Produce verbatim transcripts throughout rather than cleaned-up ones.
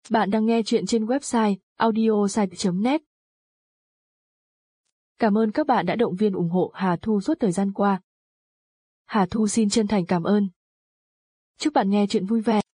Bạn đang nghe chuyện trên website audiosite chấm net. Cảm ơn các bạn đã động viên ủng hộ Hà Thu suốt thời gian qua. Hà Thu xin chân thành cảm ơn. Chúc bạn nghe chuyện vui vẻ.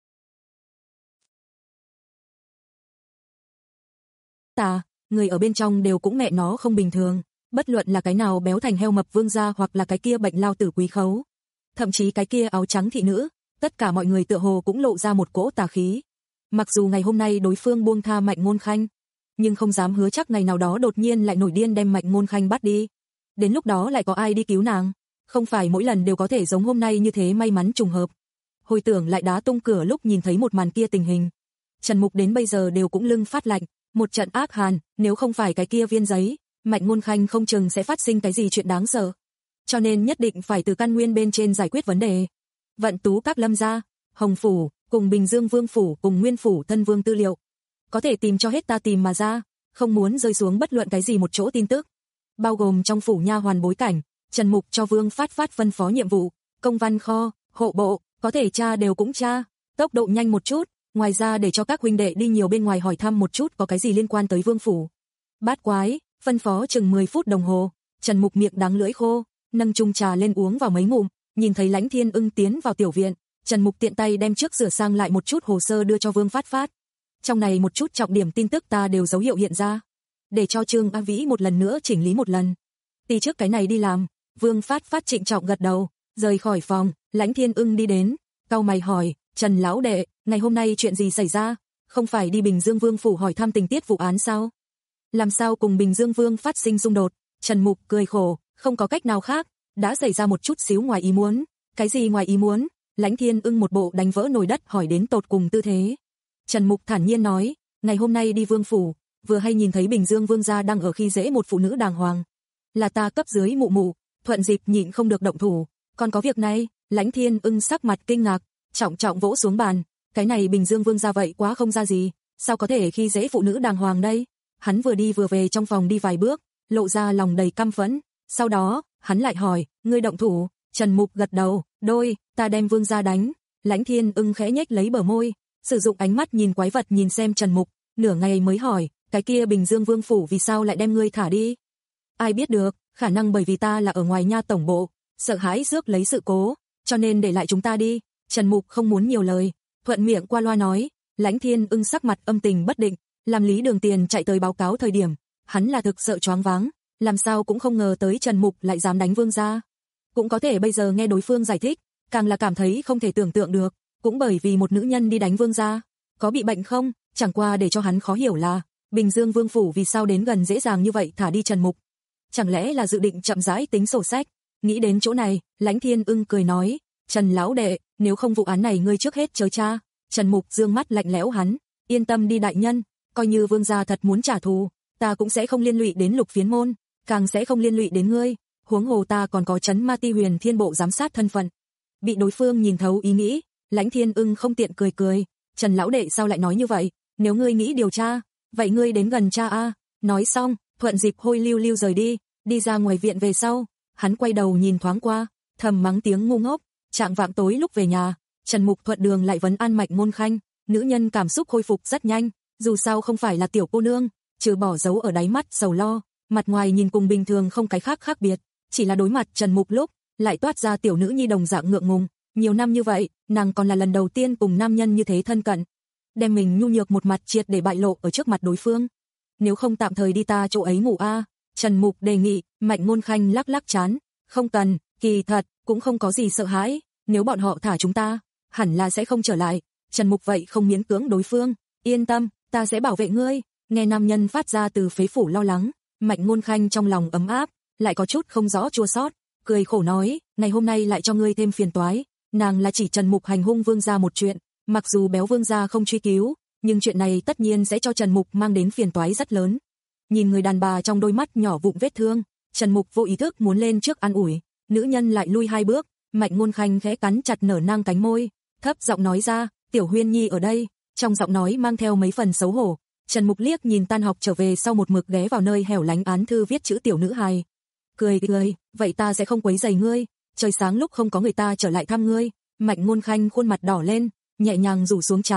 Ta, người ở bên trong đều cũng mẹ nó không bình thường, bất luận là cái nào béo thành heo mập vương gia hoặc là cái kia bệnh lao tử quý khấu. Thậm chí cái kia áo trắng thị nữ, tất cả mọi người tựa hồ cũng lộ ra một cỗ tà khí. Mặc dù ngày hôm nay đối phương buông tha Mạnh Ngôn Khanh, nhưng không dám hứa chắc ngày nào đó đột nhiên lại nổi điên đem Mạnh Ngôn Khanh bắt đi. Đến lúc đó lại có ai đi cứu nàng? Không phải mỗi lần đều có thể giống hôm nay như thế may mắn trùng hợp. Hồi tưởng lại đá tung cửa lúc nhìn thấy một màn kia tình hình. Trần Mục đến bây giờ đều cũng lưng phát lạnh, một trận ác hàn, nếu không phải cái kia viên giấy, Mạnh Ngôn Khanh không chừng sẽ phát sinh cái gì chuyện đáng sợ. Cho nên nhất định phải từ căn nguyên bên trên giải quyết vấn đề. Vận Tú các Lâm gia, Hồng phủ, cùng Bình Dương Vương phủ cùng Nguyên phủ thân vương tư liệu. Có thể tìm cho hết ta tìm mà ra, không muốn rơi xuống bất luận cái gì một chỗ tin tức. Bao gồm trong phủ nha hoàn bối cảnh, Trần Mục cho Vương Phát Phát phân phó nhiệm vụ, công văn kho, hộ bộ, có thể tra đều cũng tra, tốc độ nhanh một chút, ngoài ra để cho các huynh đệ đi nhiều bên ngoài hỏi thăm một chút có cái gì liên quan tới Vương phủ. Bát quái, phân phó chừng mười phút đồng hồ, Trần Mục miệng đắng lưỡi khô, nâng chung trà lên uống vào mấy ngụm, nhìn thấy Lãnh Thiên Ưng tiến vào tiểu viện, Trần Mục tiện tay đem trước rửa sang lại một chút hồ sơ đưa cho Vương Phát Phát. Trong này một chút trọng điểm tin tức ta đều dấu hiệu hiện ra, để cho Trương A Vĩ một lần nữa chỉnh lý một lần. Tí trước cái này đi làm, Vương Phát Phát trịnh trọng gật đầu, rời khỏi phòng, Lãnh Thiên Ưng đi đến, cau mày hỏi, Trần lão đệ, ngày hôm nay chuyện gì xảy ra? Không phải đi Bình Dương Vương phủ hỏi thăm tình tiết vụ án sao? Làm sao cùng Bình Dương Vương phát sinh xung đột? Trần Mục cười khổ, không có cách nào khác, đã xảy ra một chút xíu ngoài ý muốn. Cái gì ngoài ý muốn? Lãnh Thiên Ưng một bộ đánh vỡ nồi đất hỏi đến tột cùng tư thế. Trần Mục thản nhiên nói, ngày hôm nay đi Vương phủ, vừa hay nhìn thấy Bình Dương Vương gia đang ở khi dễ một phụ nữ đàng hoàng. Là ta cấp dưới mụ mụ, thuận dịp nhịn không được động thủ, còn có việc này. Lãnh Thiên Ưng sắc mặt kinh ngạc, trọng trọng vỗ xuống bàn, cái này Bình Dương Vương gia vậy quá không ra gì, sao có thể khi dễ phụ nữ đàng hoàng đây? Hắn vừa đi vừa về trong phòng đi vài bước, lộ ra lòng đầy căm phẫn, sau đó, hắn lại hỏi, ngươi động thủ? Trần Mục gật đầu, đôi, ta đem Vương gia đánh. Lãnh Thiên Ưng khẽ nhếch lấy bờ môi, sử dụng ánh mắt nhìn quái vật nhìn xem Trần Mục, nửa ngày mới hỏi, cái kia Bình Dương Vương phủ vì sao lại đem ngươi thả đi? Ai biết được, khả năng bởi vì ta là ở ngoài nha tổng bộ, sợ hãi rước lấy sự cố, cho nên để lại chúng ta đi. Trần Mục không muốn nhiều lời, thuận miệng qua loa nói. Lãnh Thiên Ưng sắc mặt âm tình bất định, làm Lý Đường Tiền chạy tới báo cáo thời điểm, hắn là thực sợ choáng váng, làm sao cũng không ngờ tới Trần Mục lại dám đánh Vương gia. Cũng có thể bây giờ nghe đối phương giải thích, càng là cảm thấy không thể tưởng tượng được, cũng bởi vì một nữ nhân đi đánh Vương gia, có bị bệnh không? Chẳng qua để cho hắn khó hiểu là, Bình Dương Vương phủ vì sao đến gần dễ dàng như vậy thả đi Trần Mục? Chẳng lẽ là dự định chậm rãi tính sổ sách? Nghĩ đến chỗ này, Lãnh Thiên Ưng cười nói, Trần lão đệ, nếu không vụ án này ngươi trước hết chớ tra. Trần Mục dương mắt lạnh lẽo hắn, yên tâm đi đại nhân, coi như Vương gia thật muốn trả thù, ta cũng sẽ không liên lụy đến Lục Phiến môn, càng sẽ không liên lụy đến ngươi, huống hồ ta còn có Trấn Ma Ti Huyền Thiên bộ giám sát thân phận. Bị đối phương nhìn thấu ý nghĩ, Lãnh Thiên Ưng không tiện cười cười, Trần lão đệ sao lại nói như vậy, nếu ngươi nghĩ điều tra, vậy ngươi đến gần cha a. Nói xong, thuận dịp hôi lưu lưu rời đi, đi ra ngoài viện về sau, hắn quay đầu nhìn thoáng qua, thầm mắng tiếng ngu ngốc. Trạng vạng tối lúc về nhà, Trần Mục thuận đường lại vấn an Mạnh Ngôn Khanh, nữ nhân cảm xúc khôi phục rất nhanh, dù sao không phải là tiểu cô nương, trừ bỏ dấu ở đáy mắt sầu lo, mặt ngoài nhìn cùng bình thường không cái khác khác biệt, chỉ là đối mặt Trần Mục lúc, lại toát ra tiểu nữ nhi đồng dạng ngượng ngùng, nhiều năm như vậy, nàng còn là lần đầu tiên cùng nam nhân như thế thân cận, đem mình nhu nhược một mặt triệt để bại lộ ở trước mặt đối phương. Nếu không tạm thời đi ta chỗ ấy ngủ a. Trần Mục đề nghị. Mạnh Ngôn Khanh lắc lắc trán, không cần, kỳ thật cũng không có gì sợ hãi, nếu bọn họ thả chúng ta, hẳn là sẽ không trở lại. Trần Mục vậy không miễn cưỡng đối phương, yên tâm, ta sẽ bảo vệ ngươi. Nghe nam nhân phát ra từ phế phủ lo lắng, Mạnh Ngôn Khanh trong lòng ấm áp, lại có chút không rõ chua xót, cười khổ nói, ngày hôm nay lại cho ngươi thêm phiền toái. Nàng là chỉ Trần Mục hành hung Vương gia một chuyện, mặc dù béo Vương gia không truy cứu, nhưng chuyện này tất nhiên sẽ cho Trần Mục mang đến phiền toái rất lớn. Nhìn người đàn bà trong đôi mắt nhỏ vụn vết thương, Trần Mục vô ý thức muốn lên trước an ủi, nữ nhân lại lui hai bước, Mạnh Ngôn Khanh khẽ cắn chặt nở nang cánh môi, thấp giọng nói ra, Tiểu Huyên Nhi ở đây, trong giọng nói mang theo mấy phần xấu hổ. Trần Mục liếc nhìn tan học trở về sau một mực ghé vào nơi hẻo lánh án thư viết chữ tiểu nữ hài. Cười cười, vậy ta sẽ không quấy rầy ngươi, trời sáng lúc không có người ta trở lại thăm ngươi. Mạnh Ngôn Khanh khuôn mặt đỏ lên, nhẹ nhàng rủ xuống trán,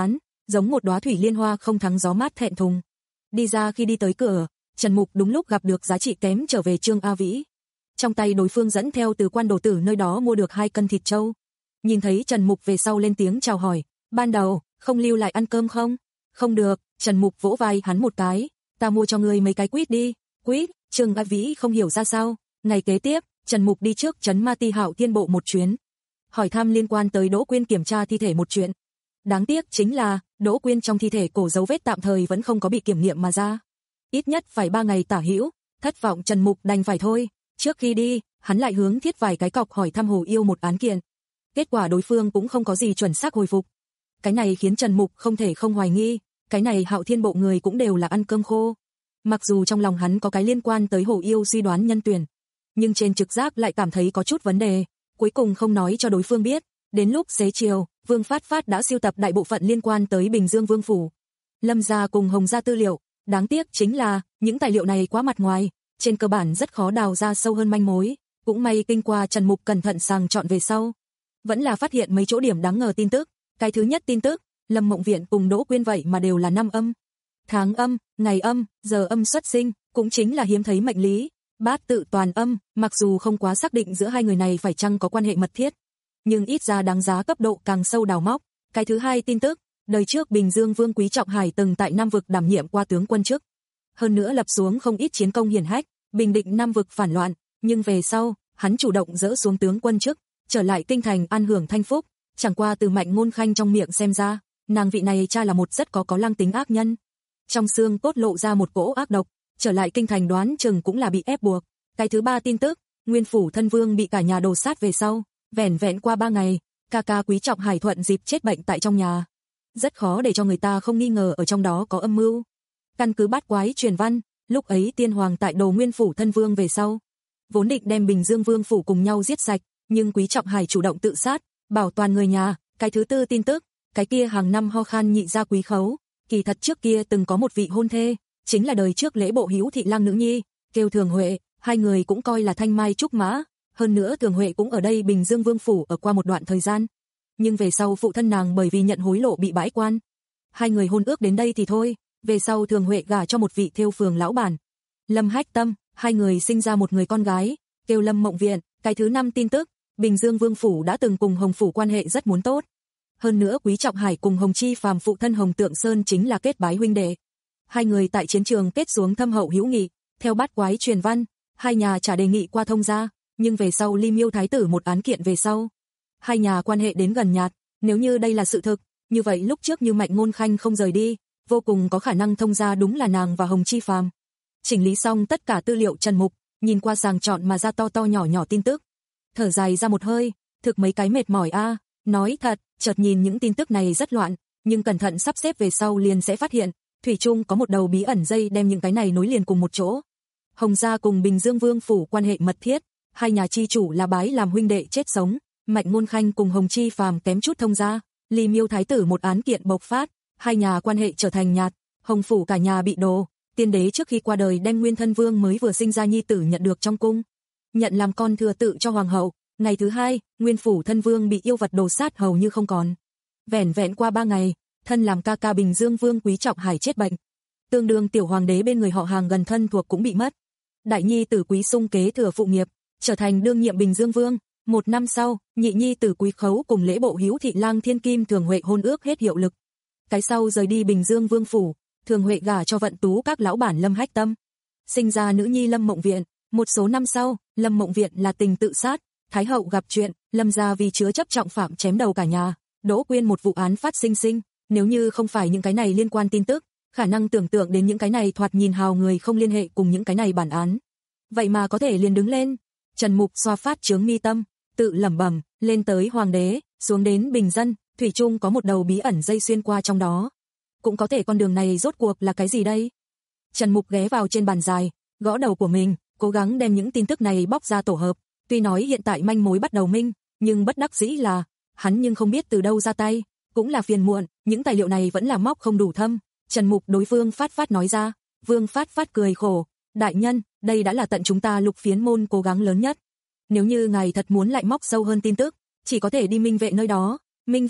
giống một đóa thủy liên hoa không thắng gió mát thẹn thùng. Đi ra khi đi tới cửa, Trần Mục đúng lúc gặp được giá trị kém trở về Trương A Vĩ. Trong tay đối phương dẫn theo từ quan đồ tử nơi đó mua được hai cân thịt trâu. Nhìn thấy Trần Mục về sau lên tiếng chào hỏi, ban đầu, không lưu lại ăn cơm không? Không được, Trần Mục vỗ vai hắn một cái, ta mua cho ngươi mấy cái quýt đi. Quýt? Trương A Vĩ không hiểu ra sao. Ngày kế tiếp, Trần Mục đi trước trấn Ma Ti Hạo Thiên Bộ một chuyến, hỏi thăm liên quan tới Đỗ Quyên kiểm tra thi thể một chuyện. Đáng tiếc chính là, Đỗ Quyên trong thi thể cổ dấu vết tạm thời vẫn không có bị kiểm nghiệm mà ra. Ít nhất phải ba ngày tả hữu, thất vọng Trần Mục đành phải thôi. Trước khi đi, hắn lại hướng Thiết vài cái cọc hỏi thăm Hồ Yêu một án kiện. Kết quả đối phương cũng không có gì chuẩn xác hồi phục. Cái này khiến Trần Mục không thể không hoài nghi, cái này Hạo Thiên Bộ người cũng đều là ăn cơm khô. Mặc dù trong lòng hắn có cái liên quan tới Hồ Yêu suy đoán nhân tuyển, nhưng trên trực giác lại cảm thấy có chút vấn đề, cuối cùng không nói cho đối phương biết. Đến lúc xế chiều, Vương Phát Phát đã sưu tập đại bộ phận liên quan tới Bình Dương Vương phủ, Lâm gia cùng Hồng gia tư liệu. Đáng tiếc chính là, những tài liệu này quá mặt ngoài, trên cơ bản rất khó đào ra sâu hơn manh mối. Cũng may kinh qua Trần Mục cẩn thận sàng chọn về sau, vẫn là phát hiện mấy chỗ điểm đáng ngờ tin tức. Cái thứ nhất tin tức, Lâm Mộng Viện cùng Đỗ Quyên vậy mà đều là năm âm, tháng âm, ngày âm, giờ âm xuất sinh, cũng chính là hiếm thấy mệnh lý. Bát tự toàn âm, mặc dù không quá xác định giữa hai người này phải chăng có quan hệ mật thiết, nhưng ít ra đáng giá cấp độ càng sâu đào móc. Cái thứ hai tin tức, đời trước Bình Dương Vương Quý Trọng Hải từng tại Nam vực đảm nhiệm qua tướng quân chức, hơn nữa lập xuống không ít chiến công hiển hách, bình định Nam vực phản loạn, nhưng về sau, hắn chủ động dỡ xuống tướng quân chức, trở lại kinh thành an hưởng thanh phúc. Chẳng qua từ Mạnh Ngôn Khanh trong miệng xem ra, nàng vị này cha là một rất có có lăng tính ác nhân, trong xương cốt lộ ra một cỗ ác độc, trở lại kinh thành đoán chừng cũng là bị ép buộc. Cái thứ ba tin tức, Nguyên phủ thân vương bị cả nhà đồ sát về sau, vẻn vẹn qua ba ngày, ca ca Quý Trọng Hải thuận dịp chết bệnh tại trong nhà. Rất khó để cho người ta không nghi ngờ ở trong đó có âm mưu. Căn cứ bát quái truyền văn, lúc ấy tiên hoàng tại đồ Nguyên phủ thân vương về sau, vốn định đem Bình Dương Vương phủ cùng nhau giết sạch, nhưng Quý Trọng Hải chủ động tự sát, bảo toàn người nhà. Cái thứ tư tin tức, cái kia hàng năm ho khan nhị gia Quý Khấu, kỳ thật trước kia từng có một vị hôn thê, chính là đời trước Lễ Bộ Hữu Thị Lang nữ nhi, kêu Thường Huệ, hai người cũng coi là thanh mai trúc mã, hơn nữa Thường Huệ cũng ở đây Bình Dương Vương phủ ở qua một đoạn thời gian. Nhưng về sau phụ thân nàng bởi vì nhận hối lộ bị bãi quan. Hai người hôn ước đến đây thì thôi, về sau Thường Huệ gả cho một vị thêu phường lão bản, Lâm Hách Tâm, hai người sinh ra một người con gái, kêu Lâm Mộng Viện. Cái thứ năm tin tức, Bình Dương Vương phủ đã từng cùng Hồng phủ quan hệ rất muốn tốt. Hơn nữa Quý Trọng Hải cùng Hồng Chi Phàm phụ thân Hồng Tượng Sơn chính là kết bái huynh đệ. Hai người tại chiến trường kết xuống thâm hậu hữu nghị, theo bát quái truyền văn, hai nhà trả đề nghị qua thông gia, nhưng về sau Ly Miêu thái tử một án kiện về sau, hai nhà quan hệ đến gần nhạt. Nếu như đây là sự thực, như vậy lúc trước như Mạnh Ngôn Khanh không rời đi, vô cùng có khả năng thông gia đúng là nàng và Hồng Chi Phàm. Chỉnh lý xong tất cả tư liệu, Trần Mục nhìn qua sàng chọn mà ra to to nhỏ nhỏ tin tức, thở dài ra một hơi, thực mấy cái mệt mỏi a. Nói thật, chợt nhìn những tin tức này rất loạn, nhưng cẩn thận sắp xếp về sau liền sẽ phát hiện, thủy chung có một đầu bí ẩn dây đem những cái này nối liền cùng một chỗ. Hồng gia cùng Bình Dương Vương phủ quan hệ mật thiết, hai nhà chi chủ là bái làm huynh đệ chết sống, Mạnh Ngôn Khanh cùng Hồng Chi Phàm kém chút thông gia, Ly Miêu thái tử một án kiện bộc phát, hai nhà quan hệ trở thành nhạt, Hồng phủ cả nhà bị đồ, tiên đế trước khi qua đời đem Nguyên thân vương mới vừa sinh ra nhi tử nhận được trong cung, nhận làm con thừa tự cho hoàng hậu. Ngày thứ hai, Nguyên phủ thân vương bị yêu vật đồ sát hầu như không còn. Vẻn vẹn qua ba ngày, thân làm ca ca Bình Dương Vương Quý Trọng Hải chết bệnh. Tương đương tiểu hoàng đế bên người họ hàng gần thân thuộc cũng bị mất. Đại nhi tử Quý Sung kế thừa phụ nghiệp, trở thành đương nhiệm Bình Dương Vương. Một năm sau, nhị nhi tử Quý Khấu cùng Lễ Bộ Hữu Thị Lang Thiên Kim Thường Huệ hôn ước hết hiệu lực. Cái sau rời đi Bình Dương Vương phủ, Thường Huệ gả cho vận tú các lão bản Lâm Hách Tâm, sinh ra nữ nhi Lâm Mộng Viện. Một số năm sau, Lâm Mộng Viện là tình tự sát. Thái hậu gặp chuyện, Lâm gia vì chứa chấp trọng phạm chém đầu cả nhà. Đỗ Quyên một vụ án phát sinh sinh, nếu như không phải những cái này liên quan tin tức, khả năng tưởng tượng đến những cái này thoạt nhìn hào người không liên hệ cùng những cái này bản án. Vậy mà có thể liền đứng lên. Trần Mục xoa phát chướng mi tâm, tự lẩm bẩm, lên tới hoàng đế, xuống đến bình dân, thủy chung có một đầu bí ẩn dây xuyên qua trong đó. Cũng có thể con đường này rốt cuộc là cái gì đây? Trần Mục ghé vào trên bàn dài, gõ đầu của mình, cố gắng đem những tin tức này bóc ra tổ hợp. Tuy nói hiện tại manh mối bắt đầu minh, nhưng bất đắc dĩ là, hắn nhưng không biết từ đâu ra tay, cũng là phiền muộn, những tài liệu này vẫn là móc không đủ thâm. Trần Mục đối Vương Phát Phát nói ra, Vương Phát Phát cười khổ, đại nhân, đây đã là tận chúng ta Lục Phiến môn cố gắng lớn nhất. Nếu như ngài thật muốn lại móc sâu hơn tin tức, chỉ có thể đi Minh Vệ nơi đó. Minh Vệ,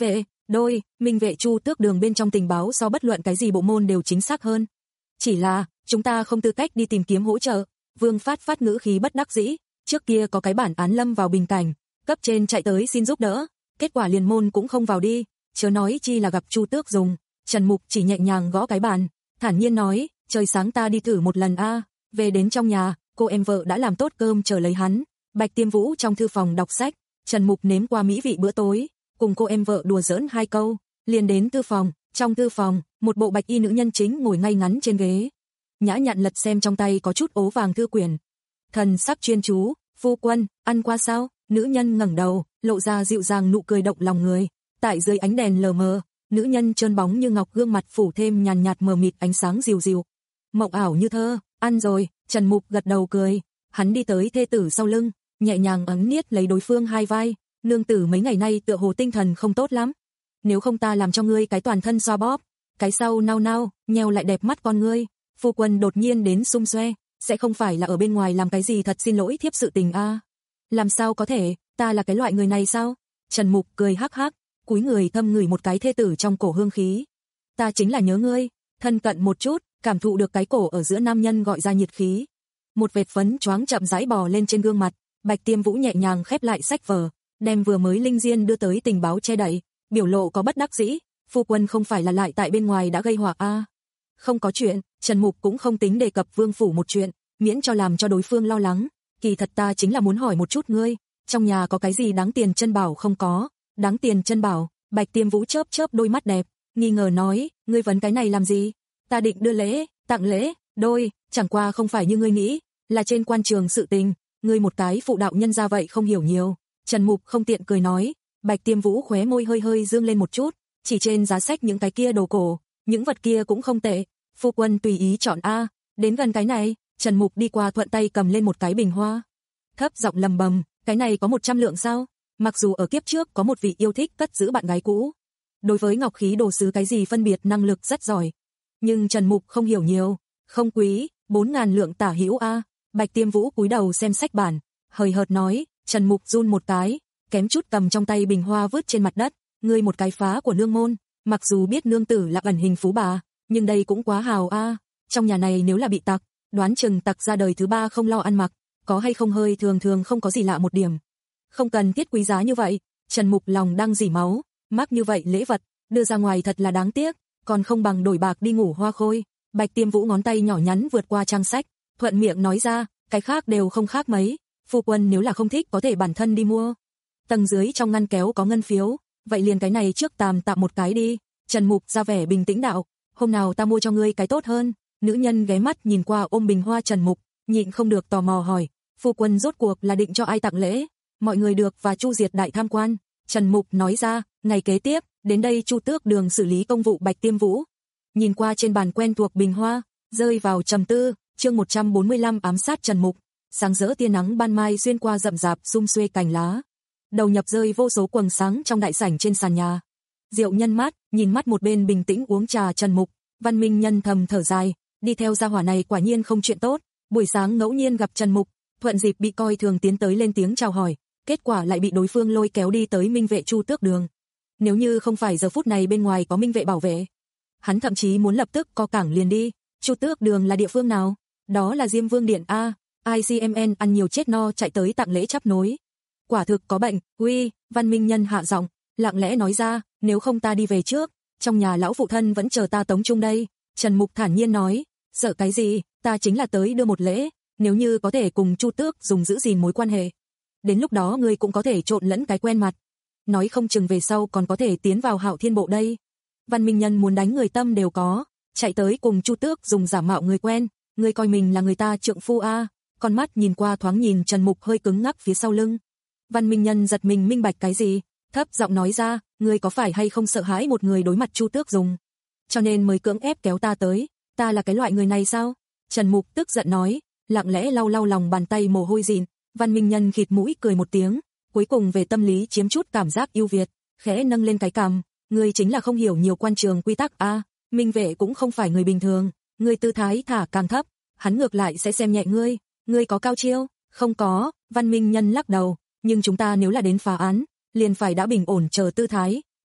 Đôi, Minh vệ Chu Tước Đường bên trong tình báo so bất luận cái gì bộ môn đều chính xác hơn. Chỉ là, chúng ta không tư cách đi tìm kiếm hỗ trợ. Vương Phát phát ngữ khí bất đắc dĩ, trước kia có cái bản án lâm vào bình cảnh, cấp trên chạy tới xin giúp đỡ, kết quả liền môn cũng không vào đi, chớ nói chi là gặp Chu Tước dùng. Trần Mục chỉ nhẹ nhàng gõ cái bàn, thản nhiên nói, trời sáng ta đi thử một lần a. Về đến trong nhà, cô em vợ đã làm tốt cơm chờ lấy hắn. Bạch Tiêm Vũ trong thư phòng đọc sách, Trần Mục nếm qua mỹ vị bữa tối, cùng cô em vợ đùa giỡn hai câu, liền đến thư phòng. Trong thư phòng, một bộ bạch y nữ nhân chính ngồi ngay ngắn trên ghế, nhã nhặn lật xem trong tay có chút ố vàng thư quyển. Thần sắc chuyên chú, phu quân, ăn qua sao? Nữ nhân ngẩng đầu, lộ ra dịu dàng nụ cười động lòng người. Tại dưới ánh đèn lờ mờ, nữ nhân trơn bóng như ngọc gương mặt phủ thêm nhàn nhạt mờ mịt ánh sáng dịu dịu, mộng ảo như thơ. Ăn rồi. Trần Mục gật đầu cười, hắn đi tới thê tử sau lưng, nhẹ nhàng ấn niết lấy đối phương hai vai. Nương tử mấy ngày nay tựa hồ tinh thần không tốt lắm, nếu không ta làm cho ngươi cái toàn thân xoa bóp. Cái sau nao nao, nheo lại đẹp mắt con ngươi. Phu quân đột nhiên đến xung xoe, sẽ không phải là ở bên ngoài làm cái gì thật xin lỗi thiếp sự tình a? À? Làm sao có thể, ta là cái loại người này sao? Trần Mục cười hắc hắc, cúi người thâm ngửi một cái thê tử trong cổ hương khí. Ta chính là nhớ ngươi. Thân cận một chút, cảm thụ được cái cổ ở giữa nam nhân gọi ra nhiệt khí. Một vệt phấn choáng chậm rãi bò lên trên gương mặt. Bạch Tiêm Vũ nhẹ nhàng khép lại sách vở, đem vừa mới linh diên đưa tới tình báo che đậy, biểu lộ có bất đắc dĩ. Phu quân không phải là lại tại bên ngoài đã gây họa a? À? Không có chuyện. Trần Mục cũng không tính đề cập vương phủ một chuyện, miễn cho làm cho đối phương lo lắng. Kỳ thật ta chính là muốn hỏi một chút ngươi, trong nhà có cái gì đáng tiền chân bảo không có? Đáng tiền chân bảo? Bạch Tiêm Vũ chớp chớp đôi mắt đẹp, nghi ngờ nói, ngươi vấn cái này làm gì? Ta định đưa lễ, tặng lễ, đôi, chẳng qua không phải như ngươi nghĩ, là trên quan trường sự tình, ngươi một cái phụ đạo nhân ra vậy không hiểu nhiều. Trần Mục không tiện cười nói. Bạch Tiêm Vũ khóe môi hơi hơi dương lên một chút, chỉ trên giá sách những cái kia đồ cổ, những vật kia cũng không tệ. Phu quân tùy ý chọn a. Đến gần cái này, Trần Mục đi qua thuận tay cầm lên một cái bình hoa, thấp giọng lầm bầm, cái này có một trăm lượng sao? Mặc dù ở kiếp trước có một vị yêu thích cất giữ bạn gái cũ, đối với ngọc khí đồ sứ cái gì phân biệt năng lực rất giỏi, nhưng Trần Mục không hiểu nhiều. Không quý, bốn ngàn lượng tả hữu a. Bạch Tiêm Vũ cúi đầu xem sách bản, hời hợt nói. Trần Mục run một cái, kém chút cầm trong tay bình hoa vứt trên mặt đất. Ngươi một cái phá của nương môn, mặc dù biết nương tử là ẩn hình phú bà, nhưng đây cũng quá hào a. À. Trong nhà này nếu là bị tặc, đoán chừng tặc ra đời thứ ba không lo ăn mặc, có hay không hơi thường thường không có gì lạ một điểm. Không cần thiết quý giá như vậy. Trần Mục lòng đang dỉ máu, mắc như vậy lễ vật, đưa ra ngoài thật là đáng tiếc, còn không bằng đổi bạc đi ngủ hoa khôi. Bạch Tiêm Vũ ngón tay nhỏ nhắn vượt qua trang sách, thuận miệng nói ra, cái khác đều không khác mấy. Phu quân nếu là không thích có thể bản thân đi mua. Tầng dưới trong ngăn kéo có ngân phiếu, vậy liền cái này trước tạm tạm một cái đi. Trần Mục ra vẻ bình tĩnh đạo, hôm nào ta mua cho ngươi cái tốt hơn. Nữ nhân ghé mắt nhìn qua ôm bình hoa Trần Mục, nhịn không được tò mò hỏi, phu quân rốt cuộc là định cho ai tặng lễ? Mọi người được và Chu Diệt đại tham quan. Trần Mục nói ra, ngày kế tiếp, đến đây Chu Tước Đường xử lý công vụ. Bạch Tiêm Vũ nhìn qua trên bàn quen thuộc bình hoa, rơi vào trầm tư. Chương một trăm bốn mươi lăm ám sát Trần Mục. Sáng rỡ tia nắng ban mai xuyên qua rậm rạp sum xuê cành lá, đầu nhập rơi vô số quầng sáng trong đại sảnh trên sàn nhà. Diệu Nhân mát, nhìn mắt một bên bình tĩnh uống trà Trần Mục, Văn Minh Nhân thầm thở dài, đi theo gia hỏa này quả nhiên không chuyện tốt. Buổi sáng ngẫu nhiên gặp Trần Mục, thuận dịp bị coi thường tiến tới lên tiếng chào hỏi, kết quả lại bị đối phương lôi kéo đi tới Minh vệ Chu Tước Đường. Nếu như không phải giờ phút này bên ngoài có minh vệ bảo vệ, hắn thậm chí muốn lập tức co cẳng liền đi. Chu Tước Đường là địa phương nào? Đó là Diêm Vương Điện a. i xê em en ăn nhiều chết no chạy tới tặng lễ chắp nối. Quả thực có bệnh. Uy, Văn Minh Nhân hạ giọng, lặng lẽ nói ra, nếu không ta đi về trước, trong nhà lão phụ thân vẫn chờ ta tống chung đây. Trần Mục thản nhiên nói, sợ cái gì, ta chính là tới đưa một lễ, nếu như có thể cùng Chu Tước dùng giữ gìn mối quan hệ, đến lúc đó ngươi cũng có thể trộn lẫn cái quen mặt, nói không chừng về sau còn có thể tiến vào Hạo Thiên Bộ đây. Văn Minh Nhân muốn đánh người tâm đều có, chạy tới cùng Chu Tước dùng giả mạo người quen, ngươi coi mình là người ta trượng phu a. À. Con mắt nhìn qua thoáng nhìn Trần Mục hơi cứng ngắc phía sau lưng. Văn Minh Nhân giật mình minh bạch cái gì, thấp giọng nói ra, ngươi có phải hay không sợ hãi một người đối mặt Chu Tước dùng, cho nên mới cưỡng ép kéo ta tới, ta là cái loại người này sao? Trần Mục tức giận nói, lặng lẽ lau lau lòng bàn tay mồ hôi dịn. Văn Minh Nhân khịt mũi cười một tiếng, cuối cùng về tâm lý chiếm chút cảm giác ưu việt, khẽ nâng lên cái cằm, ngươi chính là không hiểu nhiều quan trường quy tắc a. À, Minh vệ cũng không phải người bình thường, ngươi tư thái thả càng thấp, hắn ngược lại sẽ xem nhẹ ngươi. Ngươi có cao chiêu? Không có. Văn Minh Nhân lắc đầu, nhưng chúng ta nếu là đến phá án, liền phải đã bình ổn chờ tư thái,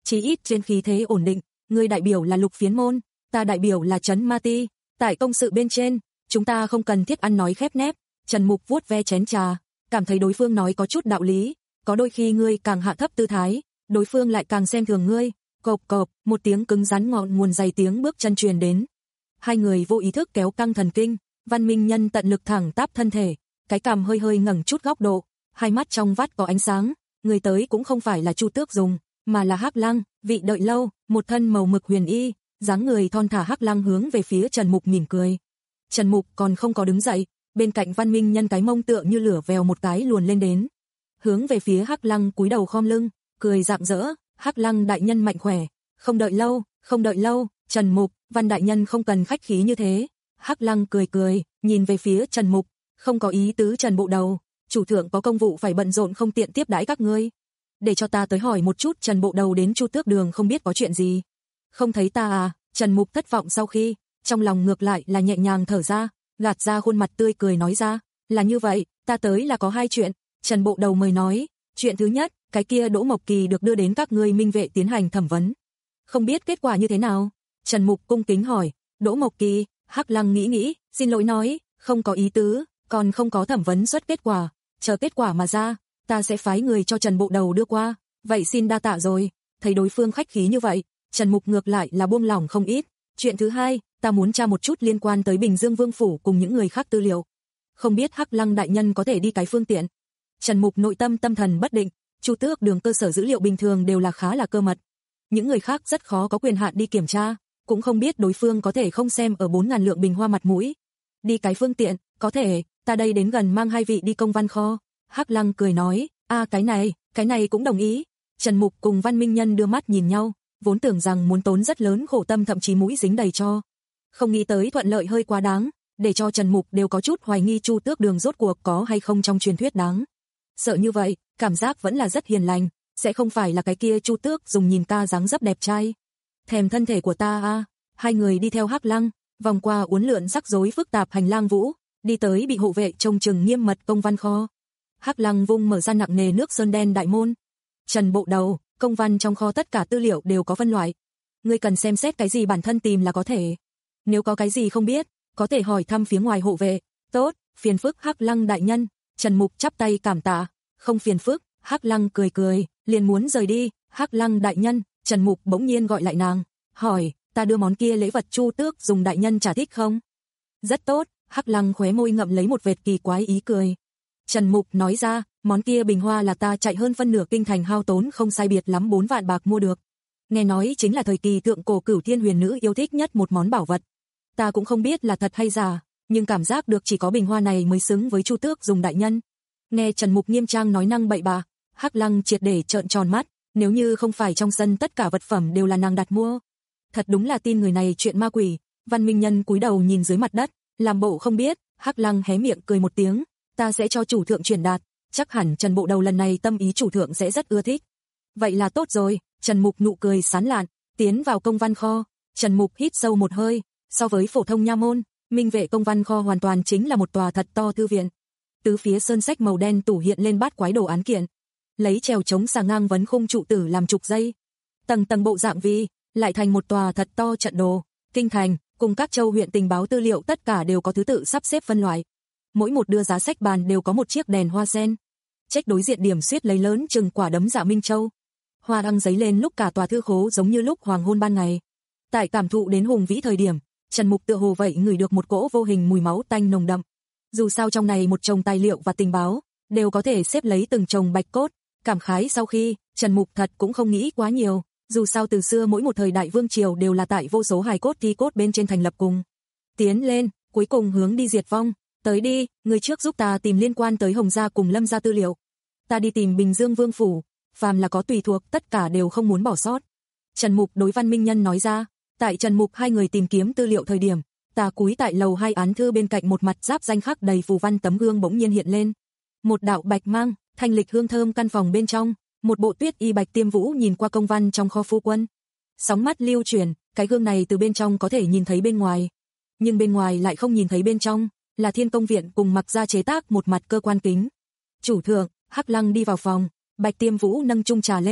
Chí ít trên khí thế ổn định, ngươi đại biểu là Lục Phiến môn, ta đại biểu là Trấn Ma Ti, tại công sự bên trên, chúng ta không cần thiết ăn nói khép nép. Trần Mục vuốt ve chén trà, cảm thấy đối phương nói có chút đạo lý, có đôi khi ngươi càng hạ thấp tư thái, đối phương lại càng xem thường ngươi. Cộp cộp, một tiếng cứng rắn ngọn nguồn dày tiếng bước chân truyền đến. Hai người vô ý thức kéo căng thần kinh, Văn Minh Nhân tận lực thẳng tắp thân thể, cái cằm hơi hơi ngẩng chút góc độ, hai mắt trong vắt có ánh sáng, người tới cũng không phải là Chu Tước Dùng, mà là Hắc Lăng, vị đợi lâu, một thân màu mực huyền y, dáng người thon thả. Hắc Lăng hướng về phía Trần Mục mỉm cười. Trần Mục còn không có đứng dậy, bên cạnh Văn Minh Nhân cái mông tựa như lửa vèo một cái luồn lên đến, hướng về phía Hắc Lăng cúi đầu khom lưng, cười rạng rỡ. Hắc Lăng đại nhân mạnh khỏe, không đợi lâu, không đợi lâu. Trần Mục, Văn đại nhân không cần khách khí như thế. Hắc Lăng cười cười, nhìn về phía Trần Mục, không có ý tứ. Trần bộ đầu, chủ thượng có công vụ phải bận rộn không tiện tiếp đãi các ngươi, để cho ta tới hỏi một chút. Trần bộ đầu đến Chu Tước Đường không biết có chuyện gì? Không thấy ta à? Trần Mục thất vọng sau khi, trong lòng ngược lại là nhẹ nhàng thở ra, gạt ra khuôn mặt tươi cười nói ra, là như vậy, ta tới là có hai chuyện. Trần bộ đầu mời nói. Chuyện thứ nhất, cái kia Đỗ Mộc Kỳ được đưa đến các ngươi Minh vệ tiến hành thẩm vấn, không biết kết quả như thế nào? Trần Mục cung kính hỏi. Đỗ Mộc Kỳ? Hắc Lăng nghĩ nghĩ, xin lỗi nói, không có ý tứ, còn không có thẩm vấn xuất kết quả, chờ kết quả mà ra, ta sẽ phái người cho Trần bộ đầu đưa qua. Vậy xin đa tạ rồi. Thấy đối phương khách khí như vậy, Trần Mục ngược lại là buông lỏng không ít. Chuyện thứ hai, ta muốn tra một chút liên quan tới Bình Dương Vương phủ cùng những người khác tư liệu, không biết Hắc Lăng đại nhân có thể đi cái phương tiện. Trần Mục nội tâm tâm thần bất định, Chu Tước Đường cơ sở dữ liệu bình thường đều là khá là cơ mật, những người khác rất khó có quyền hạn đi kiểm tra, cũng không biết đối phương có thể không xem ở bốn ngàn lượng bình hoa mặt mũi. Đi cái phương tiện, có thể, ta đây đến gần mang hai vị đi công văn kho. Hắc Lăng cười nói, a cái này, cái này cũng đồng ý. Trần Mục cùng Văn Minh Nhân đưa mắt nhìn nhau, vốn tưởng rằng muốn tốn rất lớn khổ tâm thậm chí mũi dính đầy cho, không nghĩ tới thuận lợi hơi quá đáng, để cho Trần Mục đều có chút hoài nghi Chu Tước Đường rốt cuộc có hay không trong truyền thuyết đáng sợ như vậy, cảm giác vẫn là rất hiền lành, sẽ không phải là cái kia Chu Tước Dùng nhìn ta dáng dấp đẹp trai, thèm thân thể của ta a. À. Hai người đi theo Hắc Lăng, vòng qua uốn lượn rắc rối phức tạp hành lang vũ, đi tới bị hộ vệ trông chừng nghiêm mật công văn kho. Hắc Lăng vung mở ra nặng nề nước sơn đen đại môn. Trần bộ đầu, công văn trong kho tất cả tư liệu đều có phân loại, ngươi cần xem xét cái gì bản thân tìm là có thể. Nếu có cái gì không biết, có thể hỏi thăm phía ngoài hộ vệ. Tốt, phiền phức Hắc Lăng đại nhân. Trần Mục chắp tay cảm tạ. Không phiền phức. Hắc Lăng cười cười, liền muốn rời đi. Hắc Lăng đại nhân, Trần Mục bỗng nhiên gọi lại nàng, hỏi, ta đưa món kia lễ vật Chu Tước Dùng đại nhân trả thích không? Rất tốt. Hắc Lăng khóe môi ngậm lấy một vệt kỳ quái ý cười. Trần Mục nói ra, món kia bình hoa là ta chạy hơn phân nửa kinh thành hao tốn không sai biệt lắm bốn vạn bạc mua được. Nghe nói chính là thời kỳ thượng cổ Cửu Thiên Huyền Nữ yêu thích nhất một món bảo vật. Ta cũng không biết là thật hay giả, nhưng cảm giác được chỉ có bình hoa này mới xứng với Chu Tước Dùng đại nhân. Nghe Trần Mục nghiêm trang nói năng bậy bạ, Hắc Lăng triệt để trợn tròn mắt, nếu như không phải trong sân tất cả vật phẩm đều là nàng đặt mua, thật đúng là tin người này chuyện ma quỷ. Văn Minh Nhân cúi đầu nhìn dưới mặt đất, làm bộ không biết. Hắc Lăng hé miệng cười một tiếng, ta sẽ cho chủ thượng truyền đạt, chắc hẳn Trần bộ đầu lần này tâm ý chủ thượng sẽ rất ưa thích. Vậy là tốt rồi. Trần Mục nụ cười sán lạn, tiến vào công văn kho. Trần Mục hít sâu một hơi, so với phổ thông nha môn, Minh vệ công văn kho hoàn toàn chính là một tòa thật to thư viện. Tứ phía sơn sách màu đen tủ hiện lên bát quái đồ án kiện, lấy trèo chống xà ngang vấn khung trụ tử làm trục dây, tầng tầng bộ dạng vi, lại thành một tòa thật to trận đồ. Kinh thành cùng các châu huyện tình báo tư liệu tất cả đều có thứ tự sắp xếp phân loại. Mỗi một đưa giá sách bàn đều có một chiếc đèn hoa sen. Trách đối diện điểm xuyết lấy lớn chừng quả đấm Dạ Minh Châu. Hoa đăng giấy lên lúc cả tòa thư khố giống như lúc hoàng hôn ban ngày. Tại cảm thụ đến hùng vĩ thời điểm, Trần Mục tựa hồ vậy ngửi được một cỗ vô hình mùi máu tanh nồng đậm. Dù sao trong này một chồng tài liệu và tình báo đều có thể xếp lấy từng chồng bạch cốt. Cảm khái sau khi, Trần Mục thật cũng không nghĩ quá nhiều. Dù sao từ xưa mỗi một thời đại vương triều đều là tại vô số hài cốt thi cốt bên trên thành lập cùng tiến lên, cuối cùng hướng đi diệt vong. Tới đi, người trước giúp ta tìm liên quan tới Hồng gia cùng Lâm gia tư liệu. Ta đi tìm Bình Dương Vương phủ, phàm là có tùy thuộc tất cả đều không muốn bỏ sót. Trần Mục đối Văn Minh Nhân nói ra. Tại Trần Mục hai người tìm kiếm tư liệu thời điểm, ta cúi tại lầu hai án thư bên cạnh một mặt giáp danh khắc đầy phù văn tấm gương bỗng nhiên hiện lên. Một đạo bạch mang, thanh lịch hương thơm căn phòng bên trong, một bộ tuyết y bạch tiêm vũ nhìn qua công văn trong kho phu quân. Sóng mắt lưu chuyển, cái gương này từ bên trong có thể nhìn thấy bên ngoài, nhưng bên ngoài lại không nhìn thấy bên trong, là Thiên Công viện cùng Mặc gia chế tác một mặt cơ quan kính. Chủ thượng. Hắc Lăng đi vào phòng, bạch tiêm vũ nâng chung trà lên,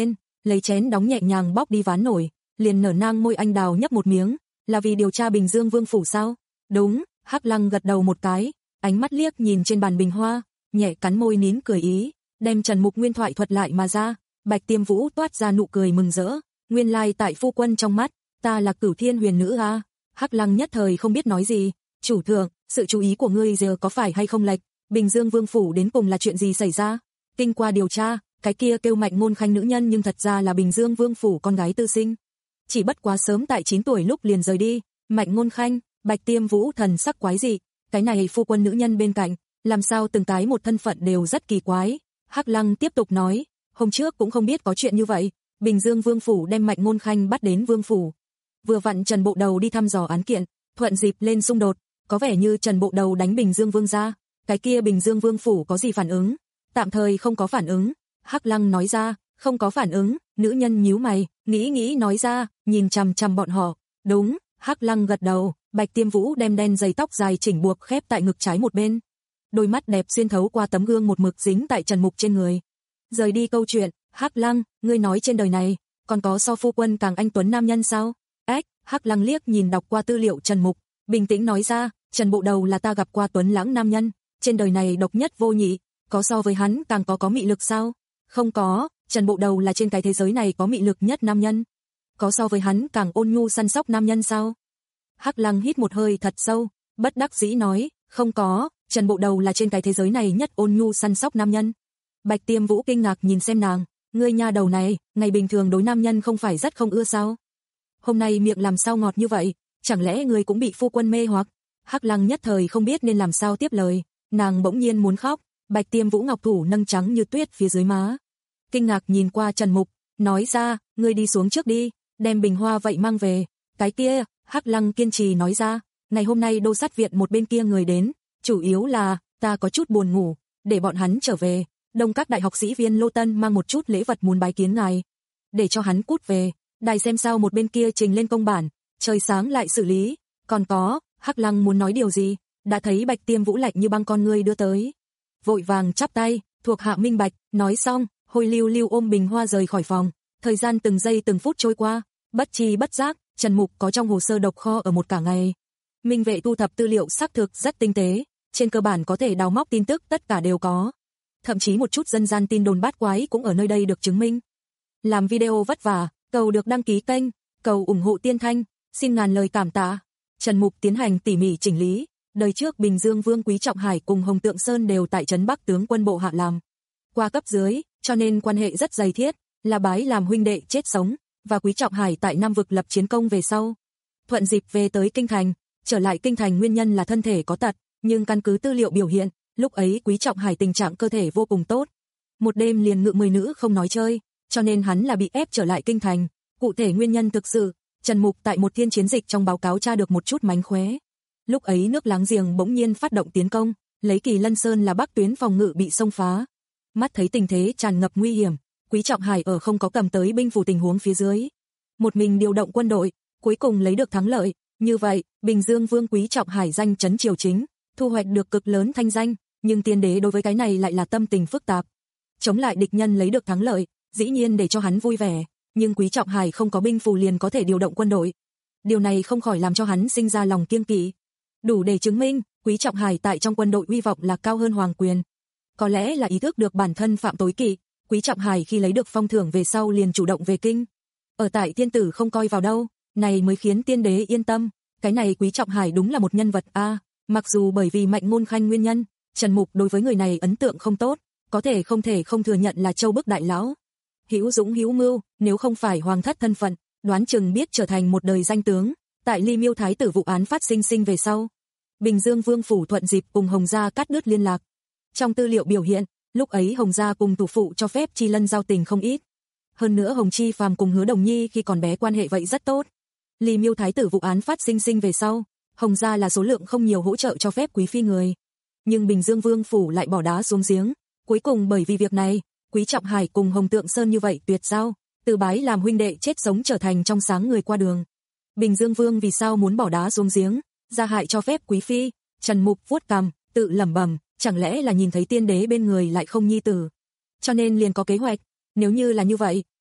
lấy chén đóng nhẹ nhàng bóc đi ván nổi, liền nở nang môi anh đào nhấp một miếng, là vì điều tra Bình Dương Vương phủ sao? Đúng, Hắc Lăng gật đầu một cái, ánh mắt liếc nhìn trên bàn bình hoa, nhẹ cắn môi nín cười ý, đem Trần Mục nguyên thoại thuật lại mà ra, Bạch Tiêm Vũ toát ra nụ cười mừng rỡ, nguyên lai tại phu quân trong mắt, ta là Cửu Thiên Huyền nữ a. Hắc Lăng nhất thời không biết nói gì, chủ thượng, sự chú ý của ngươi giờ có phải hay không lệch, Bình Dương Vương phủ đến cùng là chuyện gì xảy ra? Kinh qua điều tra, cái kia kêu Mạnh Ngôn Khanh nữ nhân nhưng thật ra là Bình Dương Vương phủ con gái tư sinh. Chỉ bất quá sớm tại chín tuổi lúc liền rời đi, Mạnh Ngôn Khanh, Bạch Tiêm Vũ thần sắc quái dị, cái này phu quân nữ nhân bên cạnh, làm sao từng cái một thân phận đều rất kỳ quái. Hắc Lăng tiếp tục nói, hôm trước cũng không biết có chuyện như vậy, Bình Dương Vương phủ đem Mạnh Ngôn Khanh bắt đến Vương phủ. Vừa vặn Trần Bộ Đầu đi thăm dò án kiện, thuận dịp lên xung đột, có vẻ như Trần Bộ Đầu đánh Bình Dương Vương ra, cái kia Bình Dương Vương phủ có gì phản ứng? Tạm thời không có phản ứng. Hắc Lăng nói ra, không có phản ứng, nữ nhân nhíu mày, nghĩ nghĩ nói ra, nhìn chằm chằm bọn họ. Đúng, Hắc Lăng gật đầu, Bạch Tiêm Vũ đem đen dày tóc dài chỉnh buộc khép tại ngực trái một bên. Đôi mắt đẹp xuyên thấu qua tấm gương một mực dính tại Trần Mục trên người. Rời đi câu chuyện, Hắc Lăng, ngươi nói trên đời này, còn có so phu quân càng anh tuấn nam nhân sao? Ếch, Hắc Lăng liếc nhìn đọc qua tư liệu Trần Mục, bình tĩnh nói ra, Trần Bộ Đầu là ta gặp qua tuấn lãng nam nhân, trên đời này độc nhất vô nhị, có so với hắn càng có có mị lực sao? Không có, Trần Bộ Đầu là trên cái thế giới này có mị lực nhất nam nhân. Có so với hắn càng ôn nhu săn sóc nam nhân sao? Hắc Lăng hít một hơi thật sâu, bất đắc dĩ nói, không có, Trần Bộ Đầu là trên cái thế giới này nhất ôn nhu săn sóc nam nhân. Bạch Tiêm Vũ kinh ngạc nhìn xem nàng, ngươi nha đầu này, ngày bình thường đối nam nhân không phải rất không ưa sao? Hôm nay miệng làm sao ngọt như vậy, chẳng lẽ ngươi cũng bị phu quân mê hoặc? Hắc Lăng nhất thời không biết nên làm sao tiếp lời, nàng bỗng nhiên muốn khóc, Bạch Tiêm Vũ ngọc thủ nâng trắng như tuyết phía dưới má. Kinh ngạc nhìn qua Trần Mục, nói ra, ngươi đi xuống trước đi, đem bình hoa vậy mang về. Cái kia, Hắc Lăng kiên trì nói ra, ngày hôm nay đô sát viện một bên kia người đến, chủ yếu là, ta có chút buồn ngủ, để bọn hắn trở về, đông các đại học sĩ viên Lô Tân mang một chút lễ vật muốn bái kiến ngài. Để cho hắn cút về, đài xem sao một bên kia trình lên công bản, trời sáng lại xử lý, còn có, Hắc Lăng muốn nói điều gì, đã thấy Bạch Tiêm Vũ lạnh như băng con ngươi đưa tới. Vội vàng chắp tay, thuộc hạ minh bạch, nói xong, Hồi Lưu Lưu ôm bình hoa rời khỏi phòng, thời gian từng giây từng phút trôi qua, bất chi bất giác, Trần Mục có trong hồ sơ độc kho ở một cả ngày. Minh vệ thu thập tư liệu xác thực rất tinh tế, trên cơ bản có thể đào móc tin tức tất cả đều có. Thậm chí một chút dân gian tin đồn bát quái cũng ở nơi đây được chứng minh. Làm video vất vả, cầu được đăng ký kênh, cầu ủng hộ Tiên Thanh, xin ngàn lời cảm tạ. Trần Mục tiến hành tỉ mỉ chỉnh lý, đời trước Bình Dương Vương Quý Trọng Hải cùng Hồng Tượng Sơn đều tại trấn Bắc tướng quân bộ hạ làm qua cấp dưới, cho nên quan hệ rất dày thiết, là bái làm huynh đệ chết sống, và Quý Trọng Hải tại Nam vực lập chiến công về sau, thuận dịp về tới kinh thành, trở lại kinh thành nguyên nhân là thân thể có tật, nhưng căn cứ tư liệu biểu hiện, lúc ấy Quý Trọng Hải tình trạng cơ thể vô cùng tốt. Một đêm liền ngự mười nữ không nói chơi, cho nên hắn là bị ép trở lại kinh thành. Cụ thể nguyên nhân thực sự, Trần Mục tại một thiên chiến dịch trong báo cáo tra được một chút mánh khóe. Lúc ấy nước láng giềng bỗng nhiên phát động tiến công, lấy Kỳ Lân Sơn là bắc tuyến phòng ngự bị xông phá. Mắt thấy tình thế tràn ngập nguy hiểm, Quý Trọng Hải ở không có cầm tới binh phủ tình huống phía dưới, một mình điều động quân đội, cuối cùng lấy được thắng lợi. Như vậy, Bình Dương Vương Quý Trọng Hải danh chấn triều chính, thu hoạch được cực lớn thanh danh, nhưng tiên đế đối với cái này lại là tâm tình phức tạp. Chống lại địch nhân lấy được thắng lợi, dĩ nhiên để cho hắn vui vẻ, nhưng Quý Trọng Hải không có binh phù liền có thể điều động quân đội. Điều này không khỏi làm cho hắn sinh ra lòng kiêng kỵ. Đủ để chứng minh, Quý Trọng Hải tại trong quân đội uy vọng là cao hơn hoàng quyền. Có lẽ là ý thức được bản thân phạm tối kỵ, Quý Trọng Hải khi lấy được phong thưởng về sau liền chủ động về kinh. Ở tại thiên tử không coi vào đâu, này mới khiến tiên đế yên tâm, cái này Quý Trọng Hải đúng là một nhân vật a. Mặc dù bởi vì Mạnh Ngôn Khanh nguyên nhân, Trần Mục đối với người này ấn tượng không tốt, có thể không thể không thừa nhận là châu bức đại lão. Hữu dũng hữu mưu, nếu không phải hoàng thất thân phận, đoán chừng biết trở thành một đời danh tướng. Tại Ly Miêu thái tử vụ án phát sinh sinh về sau, Bình Dương Vương phủ thuận dịp cùng Hồng gia cắt đứt liên lạc. Trong tư liệu biểu hiện, lúc ấy Hồng gia cùng thủ phụ cho phép Chi Lân giao tình không ít. Hơn nữa Hồng Chi Phàm cùng Hứa Đồng Nhi khi còn bé quan hệ vậy rất tốt. Ly Miêu thái tử vụ án phát sinh sinh về sau, Hồng gia là số lượng không nhiều hỗ trợ cho phép quý phi người. Nhưng Bình Dương Vương phủ lại bỏ đá xuống giếng, cuối cùng bởi vì việc này, Quý Trọng Hải cùng Hồng Tượng Sơn như vậy tuyệt giao, từ bái làm huynh đệ chết sống trở thành trong sáng người qua đường. Bình Dương Vương vì sao muốn bỏ đá xuống giếng, ra hại cho phép quý phi? Trần Mục vuốt cằm, tự lẩm bẩm, chẳng lẽ là nhìn thấy tiên đế bên người lại không nhi tử, cho nên liền có kế hoạch. Nếu như là như vậy,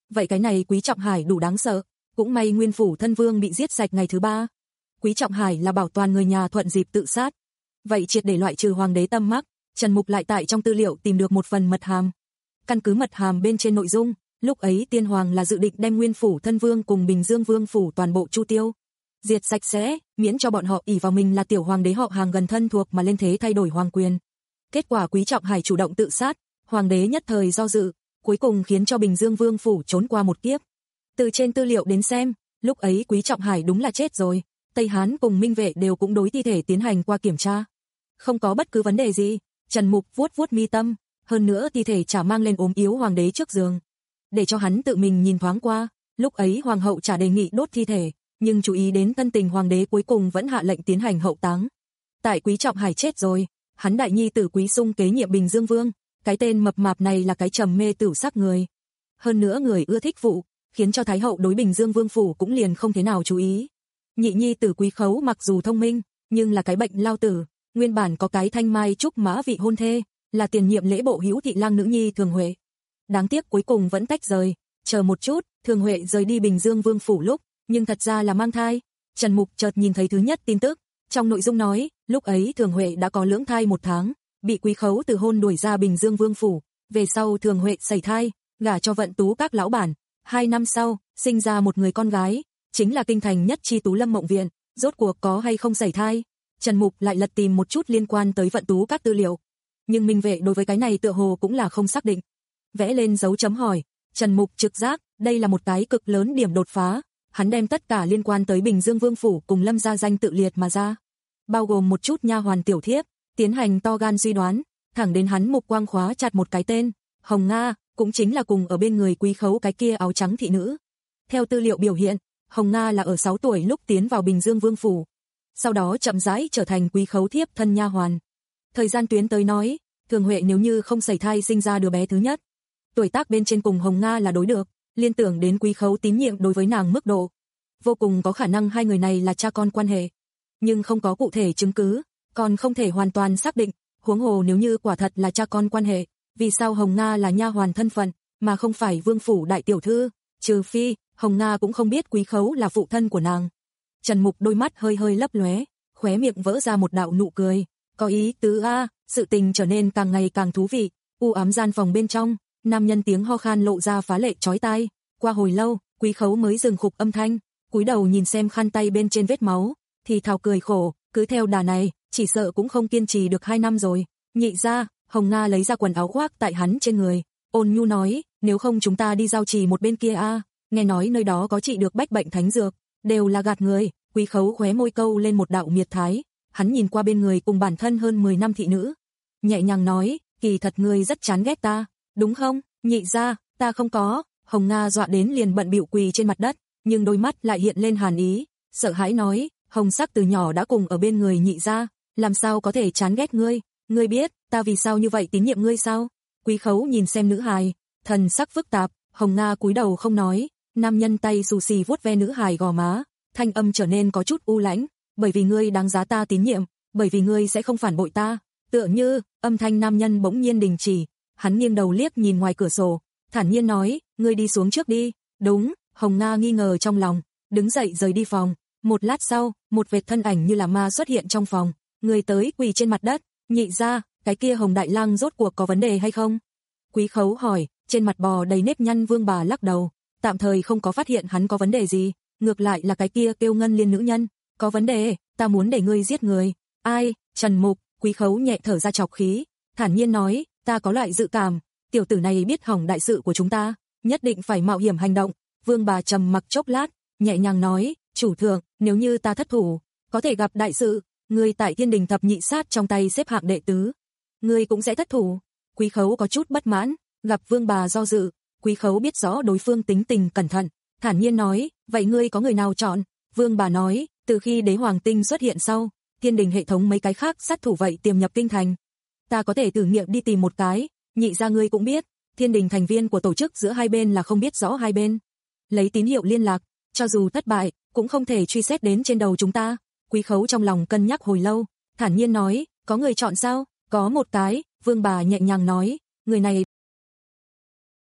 Vậy cái này Quý Trọng Hải đủ đáng sợ, cũng may Nguyên phủ thân vương bị giết sạch ngày thứ ba. Quý Trọng Hải là bảo toàn người nhà thuận dịp tự sát. Vậy triệt để loại trừ hoàng đế tâm mắc, Trần Mục lại tại trong tư liệu tìm được một phần mật hàm. Căn cứ mật hàm bên trên nội dung, lúc ấy tiên hoàng là dự định đem Nguyên phủ thân vương cùng Bình Dương vương phủ toàn bộ chu tiêu, diệt sạch sẽ, miễn cho bọn họ ỷ vào mình là tiểu hoàng đế họ hàng gần thân thuộc mà lên thế thay đổi hoàng quyền. Kết quả Quý Trọng Hải chủ động tự sát, hoàng đế nhất thời do dự, cuối cùng khiến cho Bình Dương vương phủ trốn qua một kiếp. Từ trên tư liệu đến xem, lúc ấy Quý Trọng Hải đúng là chết rồi, Tây Hán cùng Minh Vệ đều cũng đối thi thể tiến hành qua kiểm tra. Không có bất cứ vấn đề gì. Trần Mục vuốt vuốt mi tâm, hơn nữa thi thể chả mang lên ốm yếu hoàng đế trước giường, để cho hắn tự mình nhìn thoáng qua. Lúc ấy hoàng hậu chả đề nghị đốt thi thể, nhưng chú ý đến thân tình hoàng đế cuối cùng vẫn hạ lệnh tiến hành hậu táng. Tại Quý Trọng Hải chết rồi, hắn đại nhi tử Quý Sung kế nhiệm Bình Dương vương, cái tên mập mạp này là cái trầm mê tửu sắc người. Hơn nữa người ưa thích vụ, khiến cho thái hậu đối Bình Dương vương phủ cũng liền không thế nào chú ý. Nhị nhi tử Quý Khấu mặc dù thông minh, nhưng là cái bệnh lao tử, nguyên bản có cái thanh mai trúc mã vị hôn thê, là tiền nhiệm lễ bộ hữu thị lang nữ nhi Thường Huệ. Đáng tiếc cuối cùng vẫn tách rời, chờ một chút, Thường Huệ rời đi Bình Dương vương phủ lúc, nhưng thật ra là mang thai. Trần Mục chợt nhìn thấy thứ nhất tin tức, trong nội dung nói, lúc ấy Thường Huệ đã có lưỡng thai một tháng, bị Quý Khấu từ hôn đuổi ra Bình Dương vương phủ, về sau Thường Huệ sảy thai, gả cho Vận Tú các lão bản, hai năm sau, sinh ra một người con gái, chính là kinh thành nhất chi Tú Lâm Mộng Viện, rốt cuộc có hay không sảy thai. Trần Mục lại lật tìm một chút liên quan tới Vận Tú các tư liệu, nhưng Minh Vệ đối với cái này tựa hồ cũng là không xác định. Vẽ lên dấu chấm hỏi, Trần Mục trực giác, đây là một cái cực lớn điểm đột phá, hắn đem tất cả liên quan tới Bình Dương vương phủ cùng Lâm gia danh tự liệt mà ra, bao gồm một chút nha hoàn tiểu thiếp, tiến hành to gan suy đoán, thẳng đến hắn mục quang khóa chặt một cái tên, Hồng Nga, cũng chính là cùng ở bên người Quý Khấu cái kia áo trắng thị nữ. Theo tư liệu biểu hiện, Hồng Nga là ở sáu tuổi lúc tiến vào Bình Dương vương phủ, sau đó chậm rãi trở thành Quý Khấu thiếp thân nha hoàn. Thời gian tuyến tới nói, Thường Huệ nếu như không sảy thai sinh ra đứa bé thứ nhất, tuổi tác bên trên cùng Hồng Nga là đối được, liên tưởng đến Quý Khấu tín nhiệm đối với nàng mức độ, vô cùng có khả năng hai người này là cha con quan hệ, nhưng không có cụ thể chứng cứ, còn không thể hoàn toàn xác định. Huống hồ nếu như quả thật là cha con quan hệ, vì sao Hồng Nga là nha hoàn thân phận mà không phải vương phủ đại tiểu thư, trừ phi Hồng Nga cũng không biết Quý Khấu là phụ thân của nàng. Trần Mục đôi mắt hơi hơi lấp lóe, khóe miệng vỡ ra một đạo nụ cười, có ý tứ a. Sự tình trở nên càng ngày càng thú vị. U ám gian phòng bên trong, nam nhân tiếng ho khan lộ ra phá lệ chói tai. Qua hồi lâu, Quý Khấu mới dừng khục âm thanh, cúi đầu nhìn xem khăn tay bên trên vết máu, thì thào cười khổ, cứ theo đà này, chỉ sợ cũng không kiên trì được hai năm rồi. Nhị ra, Hồng Nga lấy ra quần áo khoác tại hắn trên người, ôn nhu nói, nếu không chúng ta đi giao trì một bên kia a, nghe nói nơi đó có trị được bách bệnh thánh dược, đều là gạt người. Quý Khấu khóe môi câu lên một đạo miệt thái, hắn nhìn qua bên người cùng bản thân hơn mười năm thị nữ, nhẹ nhàng nói, kỳ thật ngươi rất chán ghét ta, đúng không? Nhị ra, ta không có. Hồng Nga dọa đến liền bận bịu quỳ trên mặt đất, nhưng đôi mắt lại hiện lên hàn ý, sợ hãi nói, Hồng Sắc từ nhỏ đã cùng ở bên người nhị ra, làm sao có thể chán ghét ngươi? Ngươi biết ta vì sao như vậy tín nhiệm ngươi sao? Quý Khấu nhìn xem nữ hài, thần sắc phức tạp. Hồng Nga cúi đầu không nói, nam nhân tay xù xì vuốt ve nữ hài gò má, thanh âm trở nên có chút u lãnh, bởi vì ngươi đáng giá ta tín nhiệm, bởi vì ngươi sẽ không phản bội ta. Tựa như, âm thanh nam nhân bỗng nhiên đình chỉ, hắn nghiêng đầu liếc nhìn ngoài cửa sổ, thản nhiên nói, ngươi đi xuống trước đi. Đúng. Hồng Nga nghi ngờ trong lòng, đứng dậy rời đi phòng. Một lát sau, một vệt thân ảnh như là ma xuất hiện trong phòng, người tới quỳ trên mặt đất. Nhị ra, cái kia Hồng Đại Lang rốt cuộc có vấn đề hay không? Quý Khấu hỏi. Trên mặt bò đầy nếp nhăn Vương bà lắc đầu, tạm thời không có phát hiện hắn có vấn đề gì, ngược lại là cái kia Kêu Ngân Liên nữ nhân có vấn đề, ta muốn để ngươi giết người. Ai? Trần Mục. Quý Khấu nhẹ thở ra trọc khí, thản nhiên nói, ta có loại dự cảm, tiểu tử này biết hỏng đại sự của chúng ta, nhất định phải mạo hiểm hành động. Vương bà trầm mặc chốc lát, nhẹ nhàng nói, chủ thượng, nếu như ta thất thủ, có thể gặp đại sự, ngươi tại Thiên Đình thập nhị sát trong tay xếp hạng đệ tứ, ngươi cũng sẽ thất thủ. Quý Khấu có chút bất mãn, gặp Vương bà do dự, Quý Khấu biết rõ đối phương tính tình cẩn thận, thản nhiên nói, vậy ngươi có người nào chọn? Vương bà nói, từ khi Đế Hoàng Tinh xuất hiện sau, Thiên Đình hệ thống mấy cái khác sát thủ vậy tiềm nhập kinh thành, ta có thể thử nghiệm đi tìm một cái. Nhị ra ngươi cũng biết, Thiên Đình thành viên của tổ chức giữa hai bên là không biết rõ hai bên lấy tín hiệu liên lạc, cho dù thất bại, cũng không thể truy xét đến trên đầu chúng ta. Quý Khấu trong lòng cân nhắc hồi lâu, thản nhiên nói, có người chọn sao? Có một cái. Vương bà nhẹ nhàng nói, người này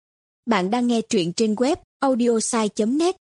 Bạn đang nghe truyện trên web audiosai chấm net.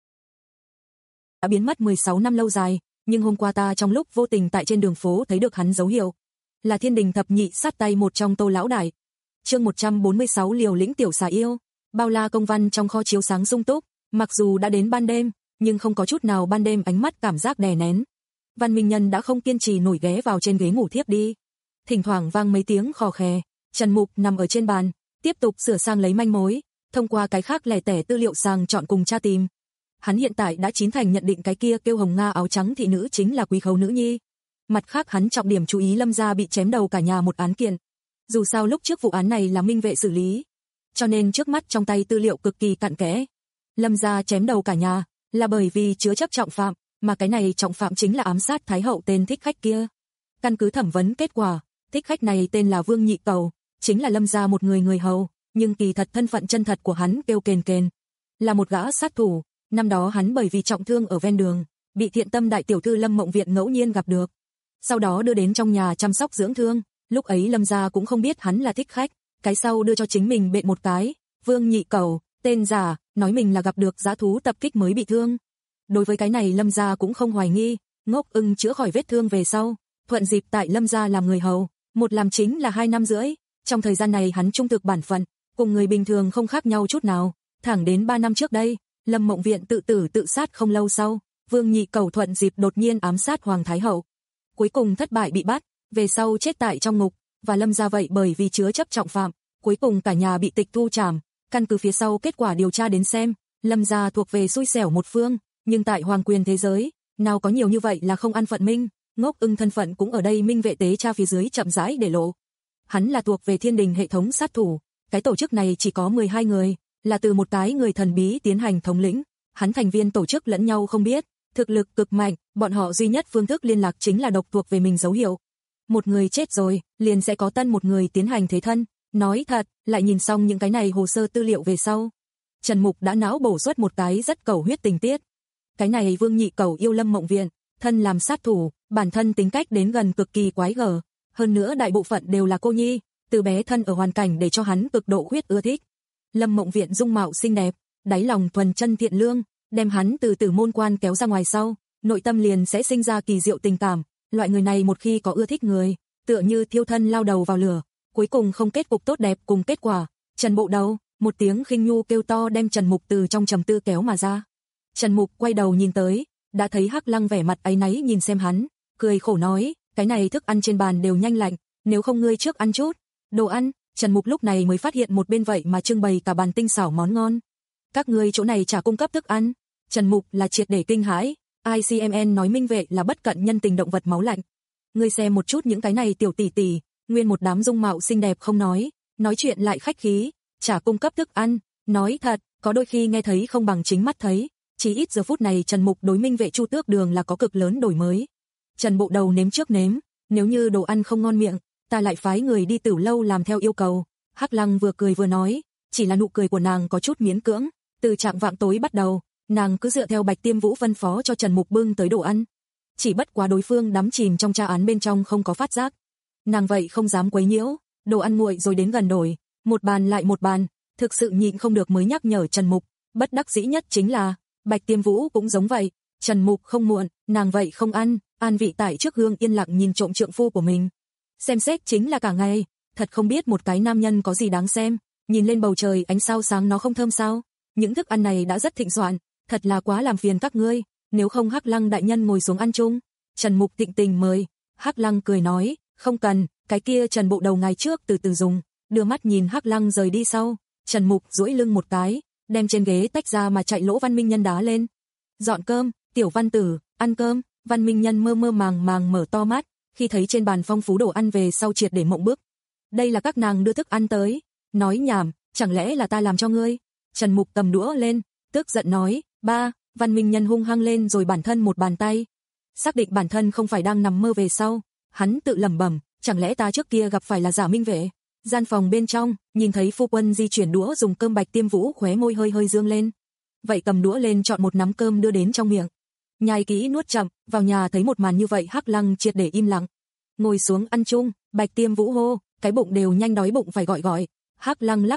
Đã biến mất mười sáu năm lâu dài, nhưng hôm qua ta trong lúc vô tình tại trên đường phố thấy được hắn dấu hiệu. Là Thiên Đình thập nhị sát tay một trong Tô lão đại. Chương một trăm bốn mươi sáu Liều lĩnh tiểu xà yêu. Bao la công văn trong kho chiếu sáng sung túc, mặc dù đã đến ban đêm, nhưng không có chút nào ban đêm ánh mắt cảm giác đè nén. Văn Minh Nhân đã không kiên trì nổi ghé vào trên ghế ngủ thiếp đi. Thỉnh thoảng vang mấy tiếng khò khè, Trần Mục nằm ở trên bàn, tiếp tục sửa sang lấy manh mối, thông qua cái khác lẻ tẻ tư liệu sàng chọn cùng tra tìm. Hắn hiện tại đã chín thành nhận định cái kia kêu Hồng Nga áo trắng thị nữ chính là Quý Khấu nữ nhi. Mặt khác hắn trọng điểm chú ý Lâm gia bị chém đầu cả nhà một án kiện. Dù sao lúc trước vụ án này là minh vệ xử lý, cho nên trước mắt trong tay tư liệu cực kỳ cặn kẽ. Lâm gia chém đầu cả nhà là bởi vì chứa chấp trọng phạm, mà cái này trọng phạm chính là ám sát Thái hậu tên thích khách kia. Căn cứ thẩm vấn kết quả, thích khách này tên là Vương Nhị Cầu, chính là Lâm gia một người người hầu, nhưng kỳ thật thân phận chân thật của hắn kêu Kền Kền, là một gã sát thủ. Năm đó hắn bởi vì trọng thương ở ven đường, bị thiện tâm đại tiểu thư Lâm Mộng Viện ngẫu nhiên gặp được, sau đó đưa đến trong nhà chăm sóc dưỡng thương. Lúc ấy Lâm gia cũng không biết hắn là thích khách, cái sau đưa cho chính mình bện một cái. Vương Nhị Cầu, tên giả, nói mình là gặp được dã thú tập kích mới bị thương. Đối với cái này Lâm gia cũng không hoài nghi. Ngốc Ưng chữa khỏi vết thương về sau, thuận dịp tại Lâm gia làm người hầu, một làm chính là hai năm rưỡi. Trong thời gian này hắn trung thực bản phận, cùng người bình thường không khác nhau chút nào. Thẳng đến ba năm trước đây, Lâm Mộng Viện tự tử tự sát không lâu sau, Vương Nhị Cầu thuận dịp đột nhiên ám sát Hoàng Thái hậu. Cuối cùng thất bại bị bắt, về sau chết tại trong ngục, và Lâm gia vậy bởi vì chứa chấp trọng phạm, cuối cùng cả nhà bị tịch thu trảm. Căn cứ phía sau kết quả điều tra đến xem, Lâm gia thuộc về xui xẻo một phương, nhưng tại hoàng quyền thế giới, nào có nhiều như vậy là không ăn phận minh. Ngốc Ưng thân phận cũng ở đây minh vệ tế tra phía dưới chậm rãi để lộ. Hắn là thuộc về Thiên Đình hệ thống sát thủ, cái tổ chức này chỉ có mười hai người, là từ một cái người thần bí tiến hành thống lĩnh. Hắn thành viên tổ chức lẫn nhau không biết, thực lực cực mạnh, bọn họ duy nhất phương thức liên lạc chính là độc thuộc về mình dấu hiệu. Một người chết rồi, liền sẽ có tân một người tiến hành thế thân. Nói thật, lại nhìn xong những cái này hồ sơ tư liệu về sau, Trần Mục đã não bổ xuất một cái rất cầu huyết tình tiết. Cái này Vương Nhị Cầu yêu Lâm Mộng Viện, thân làm sát thủ, bản thân tính cách đến gần cực kỳ quái gở, hơn nữa đại bộ phận đều là cô nhi, từ bé thân ở hoàn cảnh để cho hắn cực độ huyết ưa thích. Lâm Mộng Viện dung mạo xinh đẹp, đáy lòng thuần chân thiện lương, đem hắn từ tử môn quan kéo ra ngoài sau, nội tâm liền sẽ sinh ra kỳ diệu tình cảm. Loại người này một khi có ưa thích người, tựa như thiêu thân lao đầu vào lửa, cuối cùng không kết cục tốt đẹp cùng kết quả. Trần Bộ Đầu, một tiếng khinh nhu kêu to đem Trần Mục từ trong trầm tư kéo mà ra. Trần Mục quay đầu nhìn tới, đã thấy Hắc Lăng vẻ mặt áy náy nhìn xem hắn, cười khổ nói, cái này thức ăn trên bàn đều nhanh lạnh, nếu không ngươi trước ăn chút. Đồ ăn. Trần Mục lúc này mới phát hiện một bên vậy mà trưng bày cả bàn tinh xảo món ngon. Các ngươi chỗ này chả cung cấp thức ăn. Trần Mục là triệt để kinh hãi, i xê em en nói minh vệ là bất cận nhân tình động vật máu lạnh. Ngươi xem một chút những cái này tiểu tỷ tỷ, nguyên một đám dung mạo xinh đẹp không nói, nói chuyện lại khách khí, chả cung cấp thức ăn. Nói thật, có đôi khi nghe thấy không bằng chính mắt thấy. Chỉ ít giờ phút này Trần Mục đối minh vệ Chu Tước Đường là có cực lớn đổi mới. Trần Bộ Đầu nếm trước nếm, nếu như đồ ăn không ngon miệng, ta lại phái người đi Tửu lâu làm theo yêu cầu. Hắc Lăng vừa cười vừa nói, chỉ là nụ cười của nàng có chút miễn cưỡng. Từ trạng vạng tối bắt đầu, nàng cứ dựa theo Bạch Tiêm Vũ phân phó cho Trần Mục bưng tới đồ ăn. Chỉ bất quá đối phương đắm chìm trong tra án bên trong không có phát giác, nàng vậy không dám quấy nhiễu. Đồ ăn nguội rồi đến gần đổi, một bàn lại một bàn, thực sự nhịn không được mới nhắc nhở Trần Mục. Bất đắc dĩ nhất chính là Bạch Tiêm Vũ cũng giống vậy. Trần Mục không muộn, nàng vậy không ăn. An vị tại trước gương yên lặng nhìn trộm trượng phu của mình, xem xét chính là cả ngày. Thật không biết một cái nam nhân có gì đáng xem. Nhìn lên bầu trời ánh sao sáng nó không thơm sao. Những thức ăn này đã rất thịnh soạn, thật là quá làm phiền các ngươi, nếu không Hắc Lăng đại nhân ngồi xuống ăn chung. Trần Mục thịnh tình mời. Hắc Lăng cười nói, không cần, cái kia Trần Bộ Đầu ngày trước từ từ dùng. Đưa mắt nhìn Hắc Lăng rời đi sau, Trần Mục duỗi lưng một cái, đem trên ghế tách ra mà chạy Lỗ Văn Minh Nhân đá lên. Dọn cơm. Tiểu Văn Tử, ăn cơm. Văn Minh Nhân mơ mơ màng màng mở to mắt, khi thấy trên bàn phong phú đồ ăn về sau triệt để mộng bức. Đây là các nàng đưa thức ăn tới. Nói nhảm, chẳng lẽ là ta làm cho ngươi? Trần Mục cầm đũa lên, tức giận nói, ba. Văn Minh Nhân hung hăng lên rồi bản thân một bàn tay. Xác định bản thân không phải đang nằm mơ về sau, hắn tự lẩm bẩm, chẳng lẽ ta trước kia gặp phải là giả minh vệ? Gian phòng bên trong, nhìn thấy phu quân di chuyển đũa dùng cơm. Bạch Tiêm Vũ khóe môi hơi hơi dương lên, vậy cầm đũa lên chọn một nắm cơm đưa đến trong miệng, nhai kỹ nuốt chậm. Vào nhà thấy một màn như vậy Hắc Lăng triệt để im lặng. Ngồi xuống ăn chung, Bạch Tiêm Vũ hô, cái bụng đều nhanh đói bụng phải gọi gọi. Hắc Lăng lắc đầu,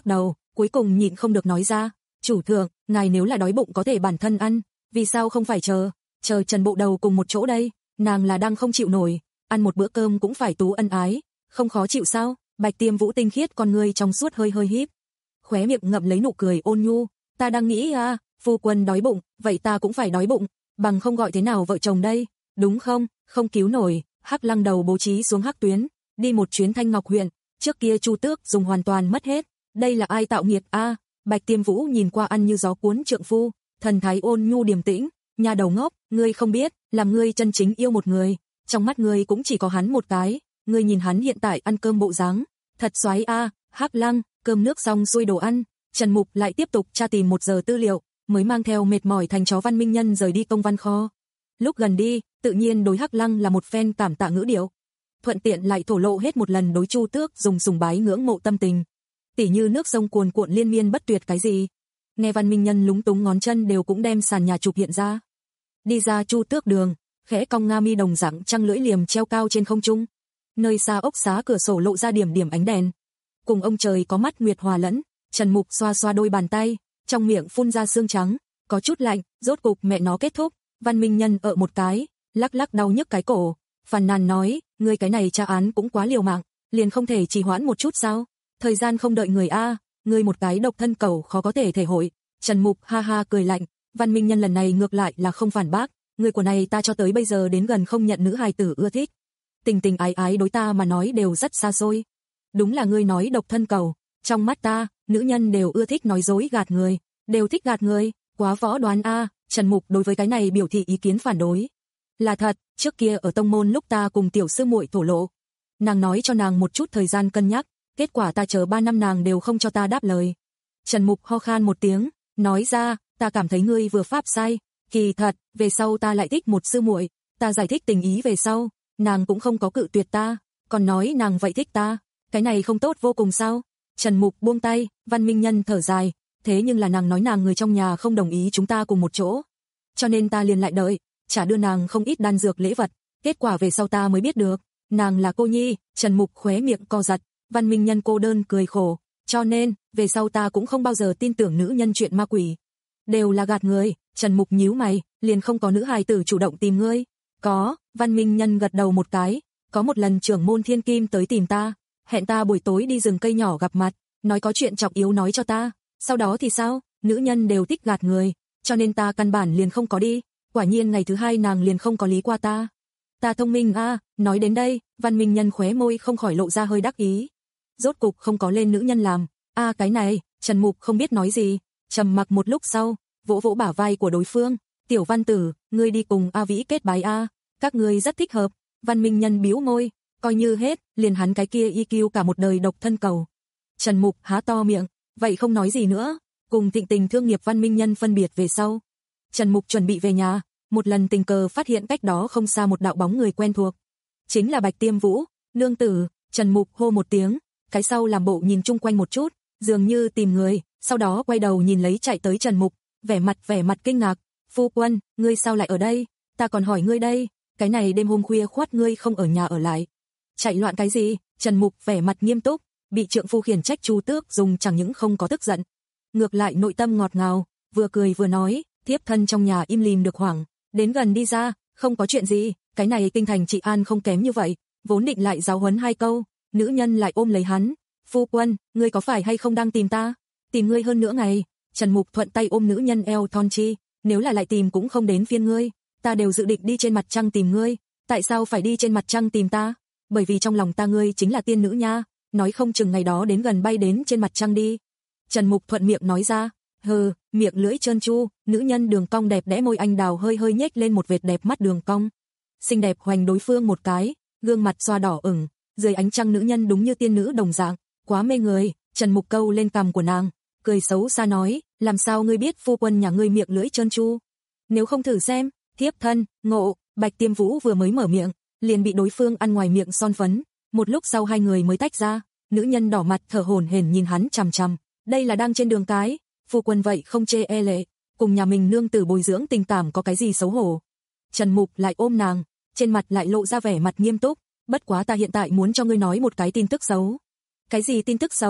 cuối cùng nhịn không được nói ra, chủ thượng, ngài nếu là đói bụng có thể bản thân ăn, vì sao không phải chờ, chờ Trần Bộ Đầu cùng một chỗ đây, nàng là đang không chịu nổi, ăn một bữa cơm cũng phải tú ân ái, không khó chịu sao? Bạch Tiêm Vũ tinh khiết con ngươi trong suốt hơi hơi híp, khóe miệng ngậm lấy nụ cười ôn nhu, ta đang nghĩ à, phu quân đói bụng, vậy ta cũng phải đói bụng, bằng không gọi thế nào vợ chồng đây, đúng không? Không cứu nổi, Hắc Lăng đầu bố trí xuống Hắc Tuyến, đi một chuyến Thanh Ngọc huyện, trước kia Chu Tước dùng hoàn toàn mất hết, đây là ai tạo nghiệp a? À, Bạch Tiêm Vũ nhìn qua ăn như gió cuốn trượng phu, thần thái ôn nhu điềm tĩnh, nhà đầu ngốc, ngươi không biết, làm ngươi chân chính yêu một người, trong mắt ngươi cũng chỉ có hắn một cái, ngươi nhìn hắn hiện tại ăn cơm bộ dáng, thật xoái a. À, Hắc Lăng, cơm nước xong xuôi đồ ăn, Trần Mục lại tiếp tục tra tìm một giờ tư liệu, mới mang theo mệt mỏi thành chó Văn Minh Nhân rời đi công văn kho. Lúc gần đi, tự nhiên đối Hắc Lăng là một phen cảm tạ ngữ điệu, thuận tiện lại thổ lộ hết một lần đối Chu Tước dùng sùng bái ngưỡng mộ tâm tình, tỉ như nước sông cuồn cuộn liên miên bất tuyệt cái gì. Nghe Văn Minh Nhân lúng túng ngón chân đều cũng đem sàn nhà chụp hiện ra. Đi ra Chu Tước đường, khẽ cong nga mi đồng dạng trăng lưỡi liềm treo cao trên không trung. Nơi xa ốc xá cửa sổ lộ ra điểm điểm ánh đèn. Cùng ông trời có mắt nguyệt hòa lẫn, Trần Mục xoa xoa đôi bàn tay, trong miệng phun ra sương trắng, có chút lạnh, rốt cục mẹ nó kết thúc. Văn Minh Nhân ợ một cái, lắc lắc đau nhức cái cổ, phàn nàn nói, ngươi cái này tra án cũng quá liều mạng, liền không thể trì hoãn một chút sao? Thời gian không đợi người a, ngươi một cái độc thân cầu khó có thể thể hội. Trần Mục ha ha cười lạnh, Văn Minh Nhân lần này ngược lại là không phản bác, người của này ta cho tới bây giờ đến gần không nhận nữ hài tử ưa thích. Tình tình ái ái đối ta mà nói đều rất xa xôi. Đúng là ngươi nói độc thân cầu, trong mắt ta, nữ nhân đều ưa thích nói dối gạt người, đều thích gạt người, quá võ đoán a. Trần Mục đối với cái này biểu thị ý kiến phản đối. Là thật, trước kia ở tông môn lúc ta cùng tiểu sư muội thổ lộ, nàng nói cho nàng một chút thời gian cân nhắc, kết quả ta chờ ba năm nàng đều không cho ta đáp lời. Trần Mục ho khan một tiếng, nói ra, ta cảm thấy ngươi vừa pháp sai, kỳ thật, về sau ta lại thích một sư muội, ta giải thích tình ý về sau, nàng cũng không có cự tuyệt ta, còn nói nàng vậy thích ta, cái này không tốt vô cùng sao? Trần Mục buông tay, Văn Minh Nhân thở dài, thế nhưng là nàng nói nàng người trong nhà không đồng ý chúng ta cùng một chỗ, cho nên ta liền lại đợi, trả đưa nàng không ít đan dược lễ vật, kết quả về sau ta mới biết được, nàng là cô nhi. Trần Mục khóe miệng co giật, Văn Minh Nhân cô đơn cười khổ, cho nên, về sau ta cũng không bao giờ tin tưởng nữ nhân chuyện ma quỷ, đều là gạt người. Trần Mục nhíu mày, liền không có nữ hài tử chủ động tìm ngươi? Có, Văn Minh Nhân gật đầu một cái, có một lần trưởng môn Thiên Kim tới tìm ta, hẹn ta buổi tối đi rừng cây nhỏ gặp mặt, nói có chuyện trọng yếu nói cho ta, sau đó thì sao, nữ nhân đều thích gạt người, cho nên ta căn bản liền không có đi, quả nhiên ngày thứ hai nàng liền không có lý qua ta. Ta thông minh a. À, nói đến đây, Văn Minh Nhân khóe môi không khỏi lộ ra hơi đắc ý. Rốt cục không có lên nữ nhân làm, a à, cái này, Trần Mục không biết nói gì, trầm mặc một lúc sau, vỗ vỗ bả vai của đối phương, tiểu Văn tử, ngươi đi cùng A Vĩ kết bái a, à, các ngươi rất thích hợp. Văn Minh Nhân bĩu môi, coi như hết, liền hắn cái kia i kiu cả một đời độc thân cầu. Trần Mục há to miệng, vậy không nói gì nữa, cùng Thịnh Tình Thương Nghiệp Văn Minh Nhân phân biệt về sau. Trần Mục chuẩn bị về nhà, một lần tình cờ phát hiện cách đó không xa một đạo bóng người quen thuộc. Chính là Bạch Tiêm Vũ, nương tử. Trần Mục hô một tiếng, cái sau làm bộ nhìn chung quanh một chút, dường như tìm người, sau đó quay đầu nhìn lấy chạy tới Trần Mục, vẻ mặt vẻ mặt kinh ngạc, phu quân, ngươi sao lại ở đây, ta còn hỏi ngươi đây, cái này đêm hôm khuya khoắt ngươi không ở nhà ở lại, chạy loạn cái gì? Trần Mục vẻ mặt nghiêm túc, bị trượng phu khiển trách Chu Tước dùng chẳng những không có tức giận, ngược lại nội tâm ngọt ngào, vừa cười vừa nói, thiếp thân trong nhà im lìm được hoảng, đến gần đi ra, không có chuyện gì, cái này kinh thành trị an không kém như vậy, vốn định lại giáo huấn hai câu, nữ nhân lại ôm lấy hắn, phu quân, ngươi có phải hay không đang tìm ta? Tìm ngươi hơn nửa ngày. Trần Mục thuận tay ôm nữ nhân eo thon chi, nếu là lại tìm cũng không đến phiên ngươi, ta đều dự định đi trên mặt trăng tìm ngươi, tại sao phải đi trên mặt trăng tìm ta? Bởi vì trong lòng ta ngươi chính là tiên nữ nha, nói không chừng ngày đó đến gần bay đến trên mặt trăng đi. Trần Mục thuận miệng nói ra, hừ, miệng lưỡi trơn chu, nữ nhân đường cong đẹp đẽ môi anh đào hơi hơi nhếch lên một vệt đẹp mắt đường cong. Xinh đẹp hoành đối phương một cái, gương mặt xoa đỏ ửng, dưới ánh trăng nữ nhân đúng như tiên nữ đồng dạng, quá mê người. Trần Mục câu lên cằm của nàng, cười xấu xa nói, làm sao ngươi biết phu quân nhà ngươi miệng lưỡi trơn chu? Nếu không thử xem, thiếp thân, ngộ. Bạch Tiêm Vũ vừa mới mở miệng, liền bị đối phương ăn ngoài miệng son phấn, một lúc sau hai người mới tách ra, nữ nhân đỏ mặt thở hổn hển nhìn hắn chằm chằm, đây là đang trên đường cái, phu quân vậy không chê e lệ, cùng nhà mình nương tử bồi dưỡng tình cảm có cái gì xấu hổ. Trần Mục lại ôm nàng, trên mặt lại lộ ra vẻ mặt nghiêm túc, bất quá ta hiện tại muốn cho ngươi nói một cái tin tức xấu. Cái gì tin tức xấu?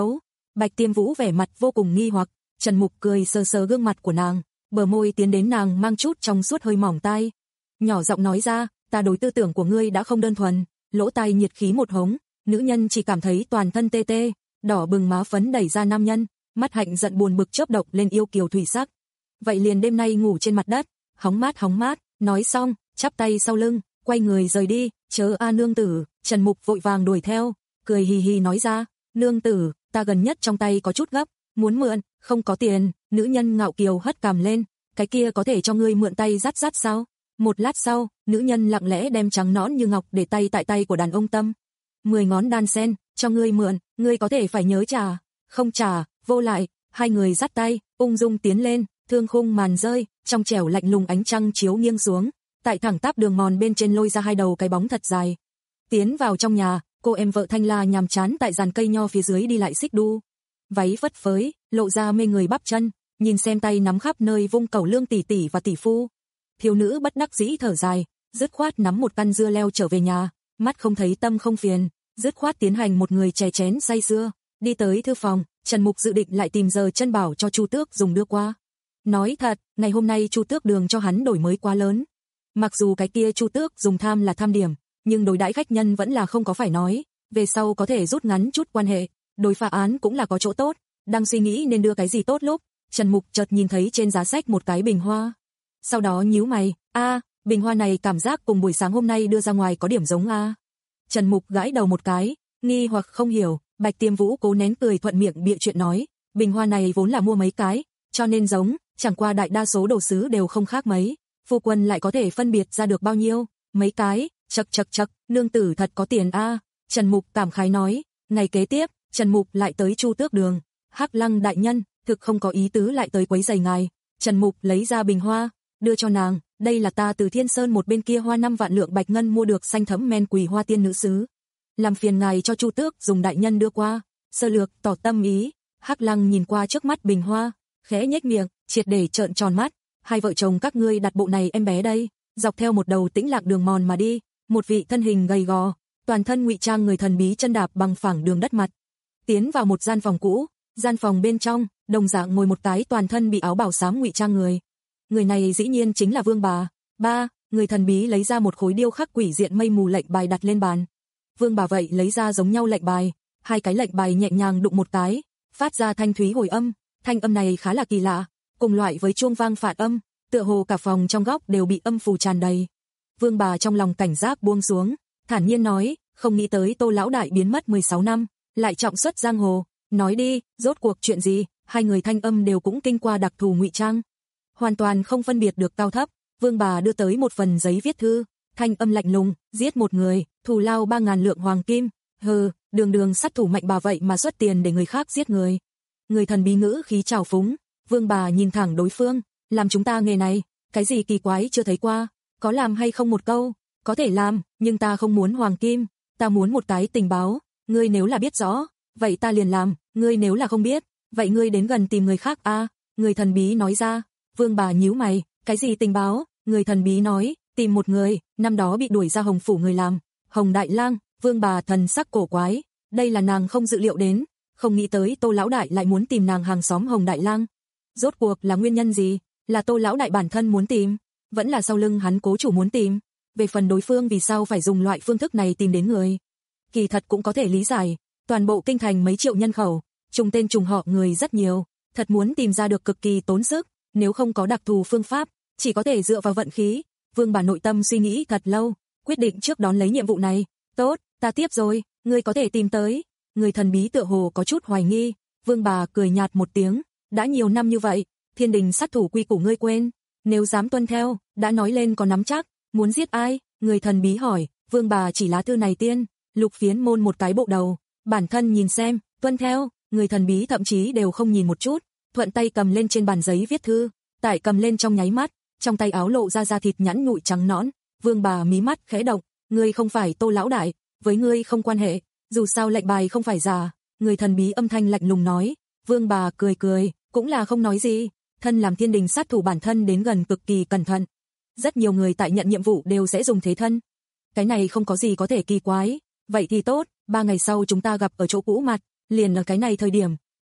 Bạch Tiêm Vũ vẻ mặt vô cùng nghi hoặc, Trần Mục cười sờ sờ gương mặt của nàng, bờ môi tiến đến nàng mang chút trong suốt hơi mỏng tai. Nhỏ giọng nói ra, ta đối tư tưởng của ngươi đã không đơn thuần, lỗ tai nhiệt khí một hống, nữ nhân chỉ cảm thấy toàn thân tê tê, đỏ bừng má phấn đẩy ra nam nhân, mắt hạnh giận buồn bực chớp động lên yêu kiều thủy sắc. Vậy liền đêm nay ngủ trên mặt đất, hóng mát hóng mát, nói xong, chắp tay sau lưng, quay người rời đi, chớ a nương tử, Trần Mục vội vàng đuổi theo, cười hì hì nói ra, nương tử, ta gần nhất trong tay có chút gấp, muốn mượn, không có tiền, nữ nhân ngạo kiều hất cằm lên, cái kia có thể cho ngươi mượn tay dắt dắt sao? Một lát sau, nữ nhân lặng lẽ đem trắng nõn như ngọc để tay tại tay của đàn ông tâm. Mười ngón đan sen, cho ngươi mượn, ngươi có thể phải nhớ trả, không trả, vô lại, hai người dắt tay, ung dung tiến lên, thương khung màn rơi, trong trẻo lạnh lùng ánh trăng chiếu nghiêng xuống, tại thẳng tắp đường mòn bên trên lôi ra hai đầu cái bóng thật dài. Tiến vào trong nhà, cô em vợ Thanh La nhàm chán tại giàn cây nho phía dưới đi lại xích đu. Váy phất phới, lộ ra mê người bắp chân, nhìn xem tay nắm khắp nơi vung cẩu lương tỷ tỷ và tỷ phu. Thiếu nữ bất đắc dĩ thở dài, dứt khoát nắm một căn dưa leo trở về nhà, mắt không thấy tâm không phiền, dứt khoát tiến hành một người chè chén say sưa, đi tới thư phòng, Trần Mục dự định lại tìm giờ chân bảo cho Chu Tước dùng đưa qua. Nói thật, ngày hôm nay Chu Tước đường cho hắn đổi mới quá lớn. Mặc dù cái kia Chu Tước dùng tham là tham điểm, nhưng đối đãi khách nhân vẫn là không có phải nói, về sau có thể rút ngắn chút quan hệ, đối phá án cũng là có chỗ tốt. Đang suy nghĩ nên đưa cái gì tốt lúc, Trần Mục chợt nhìn thấy trên giá sách một cái bình hoa. Sau đó nhíu mày, a, bình hoa này cảm giác cùng buổi sáng hôm nay đưa ra ngoài có điểm giống a. Trần Mục gãi đầu một cái, nghi hoặc không hiểu, Bạch Tiêm Vũ cố nén cười thuận miệng bịa chuyện nói, bình hoa này vốn là mua mấy cái, cho nên giống, chẳng qua đại đa số đồ sứ đều không khác mấy, phu quân lại có thể phân biệt ra được bao nhiêu, mấy cái, chậc chậc chậc, nương tử thật có tiền a. Trần Mục cảm khái nói, ngày kế tiếp, Trần Mục lại tới Chu Tước đường, Hắc Lăng đại nhân, thực không có ý tứ lại tới quấy rầy ngài. Trần Mục lấy ra bình hoa, đưa cho nàng, đây là ta từ Thiên Sơn một bên kia hoa năm vạn lượng bạch ngân mua được xanh thẫm men quỳ hoa tiên nữ sứ. Làm phiền ngài cho Chu Tước dùng đại nhân đưa qua, sơ lược tỏ tâm ý. Hắc Lăng nhìn qua trước mắt bình hoa, khẽ nhếch miệng, triệt để trợn tròn mắt, hai vợ chồng các ngươi đặt bộ này em bé đây, dọc theo một đầu tĩnh lạc đường mòn mà đi, một vị thân hình gầy gò, toàn thân ngụy trang người thần bí chân đạp bằng phẳng đường đất mặt. Tiến vào một gian phòng cũ, gian phòng bên trong, đồng dạng ngồi một cái toàn thân bị áo bào xám ngụy trang người. Người này dĩ nhiên chính là Vương Bà. Ba, người thần bí lấy ra một khối điêu khắc quỷ diện mây mù lệnh bài đặt lên bàn. Vương Bà vậy lấy ra giống nhau lệnh bài, hai cái lệnh bài nhẹ nhàng đụng một cái, phát ra thanh thúy hồi âm, thanh âm này khá là kỳ lạ, cùng loại với chuông vang phản âm, tựa hồ cả phòng trong góc đều bị âm phù tràn đầy. Vương Bà trong lòng cảnh giác buông xuống, thản nhiên nói, không nghĩ tới Tô lão đại biến mất mười sáu năm, lại trọng xuất giang hồ, nói đi, rốt cuộc chuyện gì? Hai người thanh âm đều cũng kinh qua đặc thù ngụy trang, hoàn toàn không phân biệt được cao thấp. Vương Bà đưa tới một phần giấy viết thư, thanh âm lạnh lùng, giết một người, thù lao ba ngàn lượng hoàng kim. Hừ, đường đường sát thủ mạnh bà vậy mà xuất tiền để người khác giết người. Người thần bí ngữ khí trào phúng. Vương Bà nhìn thẳng đối phương, làm chúng ta nghề này, cái gì kỳ quái chưa thấy qua, có làm hay không một câu, có thể làm, nhưng ta không muốn hoàng kim, ta muốn một cái tình báo, ngươi nếu là biết rõ, vậy ta liền làm, ngươi nếu là không biết, vậy ngươi đến gần tìm người khác a. À, người thần bí nói ra. Vương Bà nhíu mày, cái gì tình báo? Người thần bí nói, tìm một người, năm đó bị đuổi ra Hồng phủ người làm, Hồng Đại Lang. Vương Bà thần sắc cổ quái, đây là nàng không dự liệu đến, không nghĩ tới Tô lão đại lại muốn tìm nàng hàng xóm Hồng Đại Lang. Rốt cuộc là nguyên nhân gì? Là Tô lão đại bản thân muốn tìm, vẫn là sau lưng hắn cố chủ muốn tìm? Về phần đối phương vì sao phải dùng loại phương thức này tìm đến người, kỳ thật cũng có thể lý giải, toàn bộ kinh thành mấy triệu nhân khẩu, trùng tên trùng họ người rất nhiều, thật muốn tìm ra được cực kỳ tốn sức, nếu không có đặc thù phương pháp, chỉ có thể dựa vào vận khí. Vương Bà nội tâm suy nghĩ thật lâu, quyết định trước đón lấy nhiệm vụ này. Tốt, ta tiếp rồi, ngươi có thể tìm tới. Người thần bí tựa hồ có chút hoài nghi. Vương Bà cười nhạt một tiếng, đã nhiều năm như vậy, thiên đình sát thủ quy củ ngươi quên, nếu dám tuân theo, đã nói lên có nắm chắc. Muốn giết ai? Người thần bí hỏi. Vương Bà chỉ lá thư này tiên, Lục Phiến Môn một cái bộ đầu, bản thân nhìn xem, tuân theo. Người thần bí thậm chí đều không nhìn một chút, thuận tay cầm lên trên bàn giấy viết thư, tại cầm lên trong nháy mắt, trong tay áo lộ ra da thịt nhẵn nhụi trắng nõn. Vương Bà mí mắt khẽ động, ngươi không phải Tô lão đại, với ngươi không quan hệ, dù sao lệnh bài không phải giả. Người thần bí âm thanh lạnh lùng nói. Vương Bà cười cười, cũng là không nói gì, thân làm thiên đình sát thủ bản thân đến gần cực kỳ cẩn thận. Rất nhiều người tại nhận nhiệm vụ đều sẽ dùng thế thân. Cái này không có gì có thể kỳ quái, vậy thì tốt, ba ngày sau chúng ta gặp ở chỗ cũ mặt, liền ở cái này thời điểm.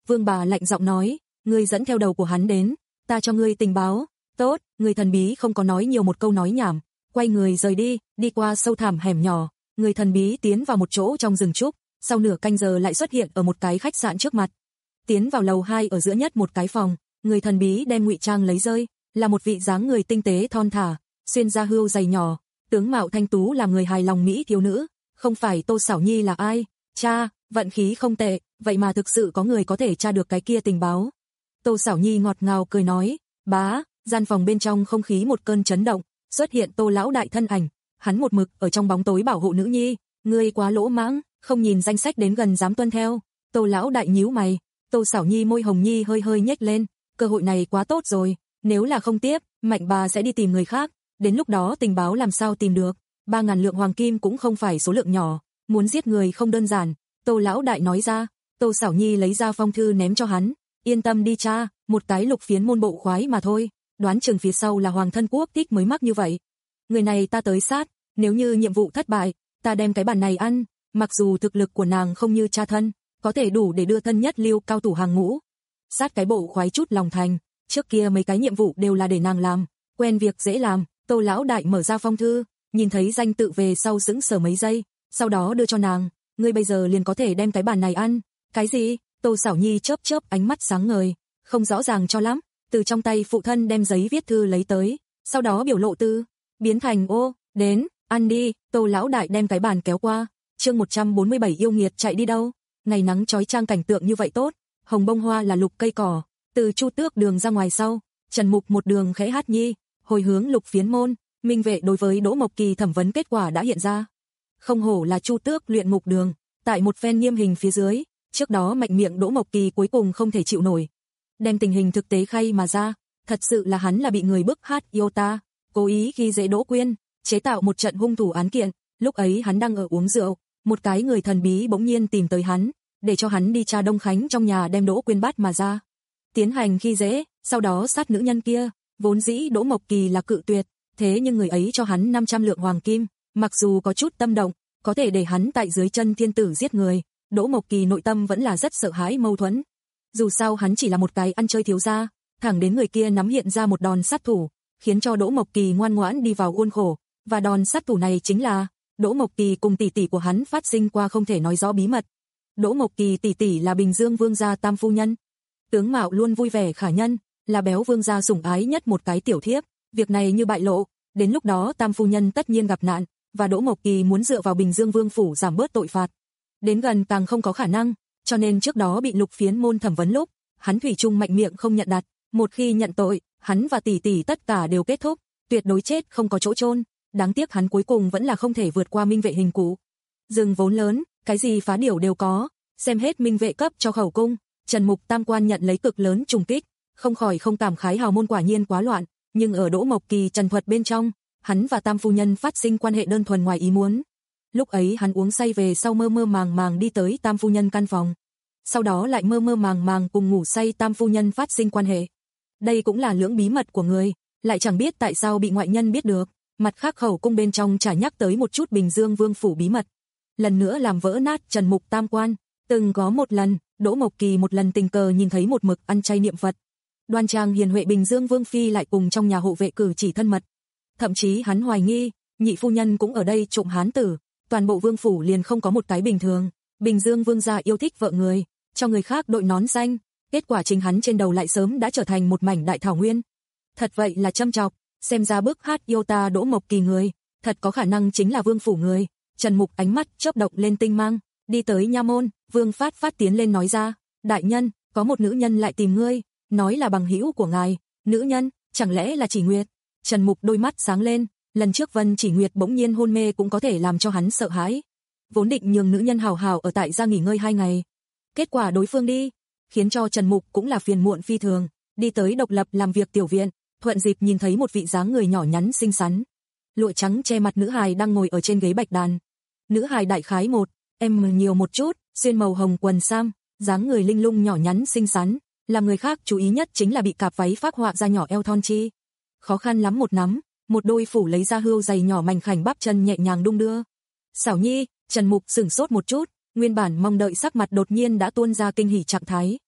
Vương bà lạnh giọng nói, ngươi dẫn theo đầu của hắn đến, ta cho ngươi tình báo. Tốt, người thần bí không có nói nhiều một câu nói nhảm, quay người rời đi, đi qua sâu thẳm hẻm nhỏ, người thần bí tiến vào một chỗ trong rừng trúc, sau nửa canh giờ lại xuất hiện ở một cái khách sạn trước mặt. Tiến vào lầu hai ở giữa nhất một cái phòng, người thần bí đem ngụy trang lấy rơi, là một vị dáng người tinh tế thon thả, xuyên da hươu dày nhỏ, tướng mạo thanh tú làm người hài lòng mỹ thiếu nữ, không phải Tô Sảo Nhi là ai? Cha, vận khí không tệ, vậy mà thực sự có người có thể tra được cái kia tình báo. Tô Sảo Nhi ngọt ngào cười nói, bá, gian phòng bên trong không khí một cơn chấn động, xuất hiện Tô lão đại thân ảnh, hắn một mực ở trong bóng tối bảo hộ nữ nhi, ngươi quá lỗ mãng, không nhìn danh sách đến gần dám tuân theo. Tô lão đại nhíu mày, Tô Sảo Nhi môi hồng nhi hơi hơi nhếch lên, cơ hội này quá tốt rồi, nếu là không tiếp, Mạnh bà sẽ đi tìm người khác, đến lúc đó tình báo làm sao tìm được, ba ngàn lượng hoàng kim cũng không phải số lượng nhỏ, muốn giết người không đơn giản. Tô lão đại nói ra, Tô Sảo Nhi lấy ra phong thư ném cho hắn, yên tâm đi cha, một cái lục phiến môn bộ khoái mà thôi, đoán chừng phía sau là Hoàng Thân Quốc thích mới mắc như vậy. Người này ta tới sát, nếu như nhiệm vụ thất bại, ta đem cái bàn này ăn, mặc dù thực lực của nàng không như cha thân, có thể đủ để đưa thân nhất lưu cao thủ hàng ngũ. Sát cái bộ khoái chút lòng thành, trước kia mấy cái nhiệm vụ đều là để nàng làm, quen việc dễ làm. Tô lão đại mở ra phong thư, nhìn thấy danh tự về sau sững sờ mấy giây, sau đó đưa cho nàng, ngươi bây giờ liền có thể đem cái bàn này ăn. Cái gì? Tô Sảo Nhi chớp chớp ánh mắt sáng ngời, không rõ ràng cho lắm, từ trong tay phụ thân đem giấy viết thư lấy tới, sau đó biểu lộ tư biến thành ô, đến, ăn đi. Tô lão đại đem cái bàn kéo qua. Chương một trăm bốn mươi bảy yêu nghiệt chạy đi đâu? Ngày nắng chói chang cảnh tượng như vậy tốt, hồng bông hoa là lục cây cỏ, từ Chu Tước đường ra ngoài sau, Trần Mục một đường khẽ hát nhi, hồi hướng lục phiến môn. Minh vệ đối với Đỗ Mộc Kỳ thẩm vấn kết quả đã hiện ra. Không hổ là Chu Tước luyện ngục đường, tại một phen nghiêm hình phía dưới, trước đó mạnh miệng Đỗ Mộc Kỳ cuối cùng không thể chịu nổi, đem tình hình thực tế khay mà ra, thật sự là hắn là bị người bức hát yêu ta, cố ý khi dễ Đỗ Quyên, chế tạo một trận hung thủ án kiện. Lúc ấy hắn đang ở uống rượu, một cái người thần bí bỗng nhiên tìm tới hắn, để cho hắn đi tra Đông Khánh trong nhà đem Đỗ Quyên bắt mà ra, tiến hành khi dễ, sau đó sát nữ nhân kia. Vốn dĩ Đỗ Mộc Kỳ là cự tuyệt, thế nhưng người ấy cho hắn năm trăm lượng hoàng kim, mặc dù có chút tâm động, có thể để hắn tại dưới chân thiên tử giết người, Đỗ Mộc Kỳ nội tâm vẫn là rất sợ hãi mâu thuẫn. Dù sao hắn chỉ là một cái ăn chơi thiếu gia, thẳng đến người kia nắm hiện ra một đòn sát thủ, khiến cho Đỗ Mộc Kỳ ngoan ngoãn đi vào khuôn khổ, và đòn sát thủ này chính là Đỗ Mộc Kỳ cùng tỷ tỷ của hắn phát sinh qua không thể nói rõ bí mật. Đỗ Mộc Kỳ tỷ tỷ là Bình Dương vương gia tam phu nhân, tướng mạo luôn vui vẻ khả nhân, là béo vương gia sủng ái nhất một cái tiểu thiếp. Việc này như bại lộ, đến lúc đó tam phu nhân tất nhiên gặp nạn, và Đỗ Mộc Kỳ muốn dựa vào Bình Dương vương phủ giảm bớt tội phạt, đến gần càng không có khả năng, cho nên trước đó bị lục phiến môn thẩm vấn lúc, hắn thủy chung mạnh miệng không nhận đặt, một khi nhận tội, hắn và tỷ tỷ tất cả đều kết thúc, tuyệt đối chết không có chỗ chôn. Đáng tiếc hắn cuối cùng vẫn là không thể vượt qua minh vệ hình cũ. Rừng vốn lớn, cái gì phá điểu đều có, xem hết minh vệ cấp cho khẩu cung, Trần Mục tam quan nhận lấy cực lớn trùng kích, không khỏi không cảm khái hào môn quả nhiên quá loạn, nhưng ở Đỗ Mộc Kỳ trần thuật bên trong, hắn và tam phu nhân phát sinh quan hệ đơn thuần ngoài ý muốn. Lúc ấy hắn uống say về sau mơ mơ màng màng đi tới tam phu nhân căn phòng, sau đó lại mơ mơ màng màng cùng ngủ say tam phu nhân phát sinh quan hệ. Đây cũng là lưỡng bí mật của người, lại chẳng biết tại sao bị ngoại nhân biết được. Mặt khác khẩu cung bên trong chả nhắc tới một chút Bình Dương vương phủ bí mật, lần nữa làm vỡ nát Trần Mục tam quan. Từng có một lần, Đỗ Mộc Kỳ một lần tình cờ nhìn thấy một mực ăn chay niệm Phật, đoan trang hiền huệ Bình Dương vương phi lại cùng trong nhà hộ vệ cử chỉ thân mật, thậm chí hắn hoài nghi nhị phu nhân cũng ở đây trộm hán tử. Toàn bộ vương phủ liền không có một cái bình thường. Bình Dương vương gia yêu thích vợ người, cho người khác đội nón xanh, kết quả chính hắn trên đầu lại sớm đã trở thành một mảnh đại thảo nguyên. Thật vậy là châm chọc, xem ra bức hát yêu ta Đỗ Mộc Kỳ người, thật có khả năng chính là vương phủ người. Trần Mục ánh mắt chớp động lên tinh mang, đi tới nha môn, Vương Phát Phát tiến lên nói ra, đại nhân, có một nữ nhân lại tìm ngươi, nói là bằng hữu của ngài. Nữ nhân, chẳng lẽ là Chỉ Nguyệt? Trần Mục đôi mắt sáng lên, lần trước Vân Chỉ Nguyệt bỗng nhiên hôn mê cũng có thể làm cho hắn sợ hãi. Vốn định nhường nữ nhân hào hào ở tại gia nghỉ ngơi hai ngày, kết quả đối phương đi, khiến cho Trần Mục cũng là phiền muộn phi thường, đi tới độc lập làm việc tiểu viện, thuận dịp nhìn thấy một vị dáng người nhỏ nhắn xinh xắn, lụa trắng che mặt nữ hài đang ngồi ở trên ghế bạch đàn. Nữ hài đại khái một em nhiều một chút, xuyên màu hồng quần sam, dáng người linh lung nhỏ nhắn xinh xắn, làm người khác chú ý nhất chính là bị cạp váy phác họa ra nhỏ eo thon chi, khó khăn lắm một nắm, một đôi phủ lấy ra hươu dày nhỏ mảnh khảnh bắp chân nhẹ nhàng đung đưa. Xảo Nhi, Trần Mục sửng sốt một chút, nguyên bản mong đợi sắc mặt đột nhiên đã tuôn ra kinh hỉ trạng thái.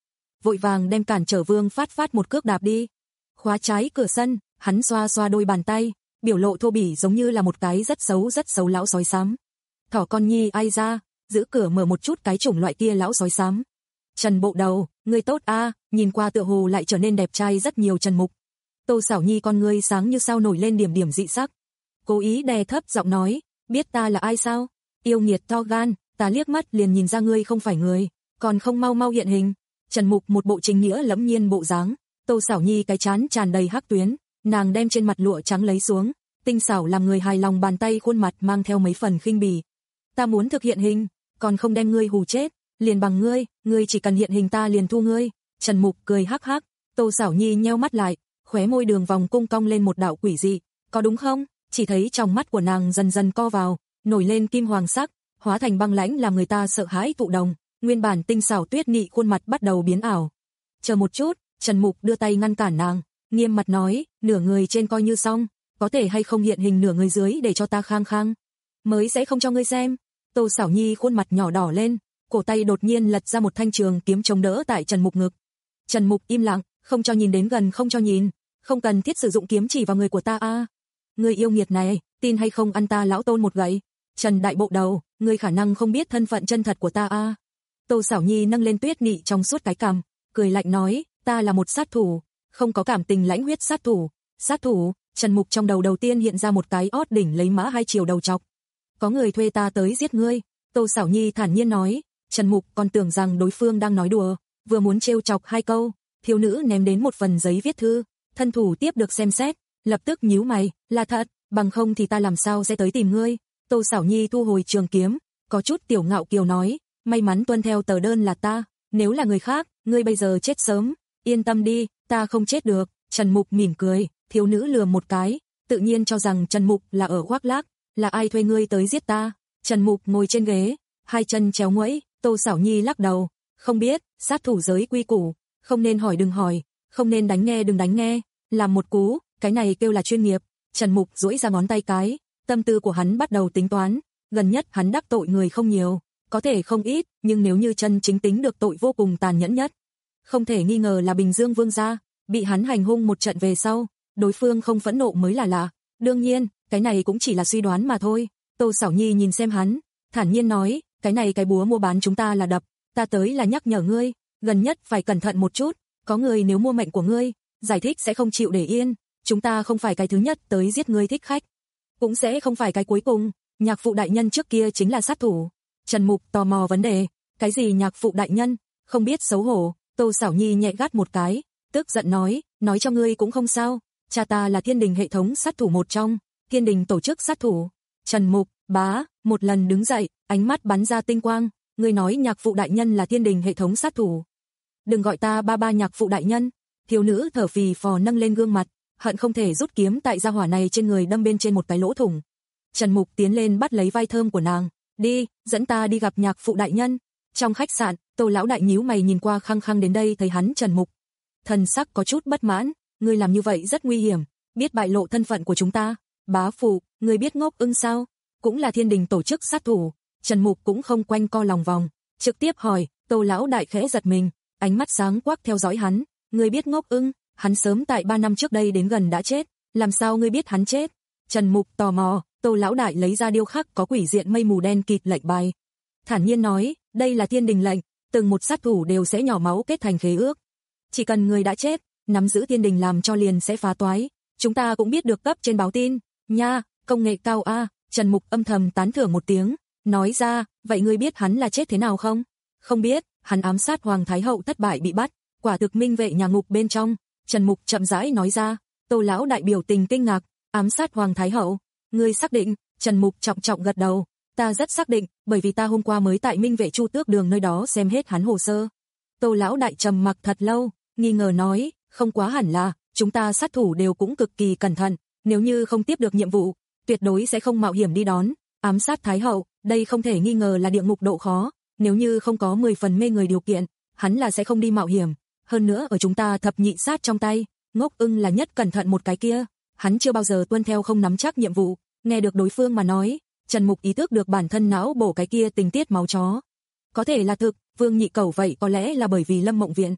vội vàng đem cản trở Vương Phát Phát một cước đạp đi. Khóa trái cửa sân, hắn xoa xoa đôi bàn tay, biểu lộ thô bỉ giống như là một cái rất xấu rất xấu lão sói xám. Thỏ con nhi ai ra, giữ cửa mở một chút cái chủng loại kia lão sói xám. Trần Bộ Đầu, ngươi tốt a, nhìn qua tựa hồ lại trở nên đẹp trai rất nhiều. Trần Mục. Tô Sảo Nhi con ngươi sáng như sao nổi lên điểm điểm dị sắc. Cố ý đè thấp giọng nói, biết ta là ai sao? Yêu nghiệt to gan, ta liếc mắt liền nhìn ra ngươi không phải người, còn không mau mau hiện hình. Trần Mục một bộ chính nghĩa lẫm nhiên bộ dáng. Tô Sảo Nhi cái trán tràn đầy hắc tuyến, nàng đem trên mặt lụa trắng lấy xuống, tinh xảo làm người hài lòng bàn tay khuôn mặt mang theo mấy phần khinh bỉ. Ta muốn thực hiện hình, còn không đem ngươi hù chết, liền bằng ngươi, ngươi chỉ cần hiện hình ta liền thu ngươi. Trần Mục cười hắc hắc. Tô Sảo Nhi nheo mắt lại, khóe môi đường vòng cung cong lên một đạo quỷ dị, có đúng không? Chỉ thấy trong mắt của nàng dần dần co vào, nổi lên kim hoàng sắc, hóa thành băng lãnh làm người ta sợ hãi tụ đồng, nguyên bản tinh xảo tuyết nị khuôn mặt bắt đầu biến ảo. Chờ một chút, Trần Mục đưa tay ngăn cản nàng, nghiêm mặt nói, nửa người trên coi như xong, có thể hay không hiện hình nửa người dưới để cho ta khang khang? Mới sẽ không cho ngươi xem. Tô Sảo Nhi khuôn mặt nhỏ đỏ lên, cổ tay đột nhiên lật ra một thanh trường kiếm chống đỡ tại Trần Mục ngực. Trần Mục im lặng, không cho nhìn đến gần không cho nhìn, không cần thiết sử dụng kiếm chỉ vào người của ta a. À. Ngươi yêu nghiệt này, tin hay không ăn ta lão Tôn một gậy. Trần Đại Bộ Đầu, ngươi khả năng không biết thân phận chân thật của ta a. À. Tô Sảo Nhi nâng lên tuyết nị trong suốt cái cằm, cười lạnh nói, ta là một sát thủ, không có cảm tình lãnh huyết sát thủ. Sát thủ? Trần Mục trong đầu đầu tiên hiện ra một cái ót đỉnh lấy mã hai chiều đầu chọc. Có người thuê ta tới giết ngươi. Tô Sảo Nhi thản nhiên nói. Trần Mục còn tưởng rằng đối phương đang nói đùa, vừa muốn trêu chọc hai câu, thiếu nữ ném đến một phần giấy viết thư, thân thủ tiếp được xem xét, lập tức nhíu mày, là thật, bằng không thì ta làm sao sẽ tới tìm ngươi. Tô Sảo Nhi thu hồi trường kiếm, có chút tiểu ngạo kiều nói, may mắn tuân theo tờ đơn là ta, nếu là người khác, ngươi bây giờ chết sớm, yên tâm đi, ta không chết được. Trần Mục mỉm cười, thiếu nữ lườm một cái, tự nhiên cho rằng Trần Mục là ở khoác lác, là ai thuê ngươi tới giết ta. Trần Mục ngồi trên ghế, hai chân chéo ngoẫy. Tô Sảo Nhi lắc đầu, không biết, sát thủ giới quy củ, không nên hỏi đừng hỏi, không nên đánh nghe đừng đánh nghe, làm một cú, cái này kêu là chuyên nghiệp. Trần Mục duỗi ra ngón tay cái, tâm tư của hắn bắt đầu tính toán, gần nhất hắn đắc tội người không nhiều, có thể không ít, nhưng nếu như chân chính tính được tội vô cùng tàn nhẫn nhất, không thể nghi ngờ là Bình Dương Vương gia, bị hắn hành hung một trận về sau, đối phương không phẫn nộ mới là lạ. Đương nhiên, cái này cũng chỉ là suy đoán mà thôi. Tô Sảo Nhi nhìn xem hắn, thản nhiên nói, cái này cái búa mua bán chúng ta là đập, ta tới là nhắc nhở ngươi, gần nhất phải cẩn thận một chút, có người nếu mua mệnh của ngươi, giải thích sẽ không chịu để yên, chúng ta không phải cái thứ nhất tới giết ngươi thích khách, cũng sẽ không phải cái cuối cùng. Nhạc phụ đại nhân trước kia chính là sát thủ. Trần Mục tò mò vấn đề, cái gì nhạc phụ đại nhân, không biết xấu hổ. Tô Sảo Nhi nhẹ gắt một cái, tức giận nói, nói cho ngươi cũng không sao, cha ta là Thiên Đình hệ thống sát thủ một trong, Thiên Đình tổ chức sát thủ. Trần Mục, bá, một lần đứng dậy, ánh mắt bắn ra tinh quang, ngươi nói nhạc phụ đại nhân là Thiên Đình hệ thống sát thủ. Đừng gọi ta ba ba nhạc phụ đại nhân. Thiếu nữ thở phì phò nâng lên gương mặt, hận không thể rút kiếm tại gia hỏa này trên người đâm bên trên một cái lỗ thủng. Trần Mục tiến lên bắt lấy vai thơm của nàng, đi, dẫn ta đi gặp nhạc phụ đại nhân. Trong khách sạn, Tô lão đại nhíu mày nhìn qua khăng khăng đến đây thấy hắn Trần Mục, thần sắc có chút bất mãn, ngươi làm như vậy rất nguy hiểm, biết bại lộ thân phận của chúng ta. Bá phụ, ngươi biết Ngốc Ưng sao? Cũng là Thiên Đình tổ chức sát thủ. Trần Mục cũng không quanh co lòng vòng, trực tiếp hỏi. Tô lão đại khẽ giật mình, ánh mắt sáng quắc theo dõi hắn, ngươi biết Ngốc Ưng? Hắn sớm tại ba năm trước đây đến gần đã chết, làm sao ngươi biết hắn chết? Trần Mục tò mò. Tô lão đại lấy ra điêu khắc có quỷ diện mây mù đen kịt lệnh bài, thản nhiên nói, đây là Thiên Đình lệnh, từng một sát thủ đều sẽ nhỏ máu kết thành khế ước, chỉ cần người đã chết, nắm giữ Thiên Đình làm cho liền sẽ phá toái. Chúng ta cũng biết được cấp trên báo tin, nha, công nghệ cao a. Trần Mục âm thầm tán thưởng một tiếng, nói ra, vậy ngươi biết hắn là chết thế nào không? Không biết, hắn ám sát Hoàng Thái Hậu thất bại bị bắt, quả thực minh vệ nhà ngục bên trong. Trần Mục chậm rãi nói ra. Tô lão đại biểu tình kinh ngạc, ám sát Hoàng Thái Hậu, ngươi xác định? Trần Mục trọng trọng gật đầu, ta rất xác định, bởi vì ta hôm qua mới tại Minh Vệ Chu Tước Đường nơi đó xem hết hắn hồ sơ. Tô lão đại trầm mặc thật lâu, nghi ngờ nói, không quá hẳn là, chúng ta sát thủ đều cũng cực kỳ cẩn thận, nếu như không tiếp được nhiệm vụ, tuyệt đối sẽ không mạo hiểm đi đón. Ám sát Thái Hậu, đây không thể nghi ngờ là địa ngục độ khó, nếu như không có mười phần mê người điều kiện, hắn là sẽ không đi mạo hiểm. Hơn nữa ở chúng ta thập nhị sát trong tay, Ngốc Ưng là nhất cẩn thận một cái kia, hắn chưa bao giờ tuân theo không nắm chắc nhiệm vụ. Nghe được đối phương mà nói, Trần Mục ý thức được bản thân não bổ cái kia tình tiết máu chó có thể là thực. Vương Nhị Cẩu vậy có lẽ là bởi vì Lâm Mộng Viện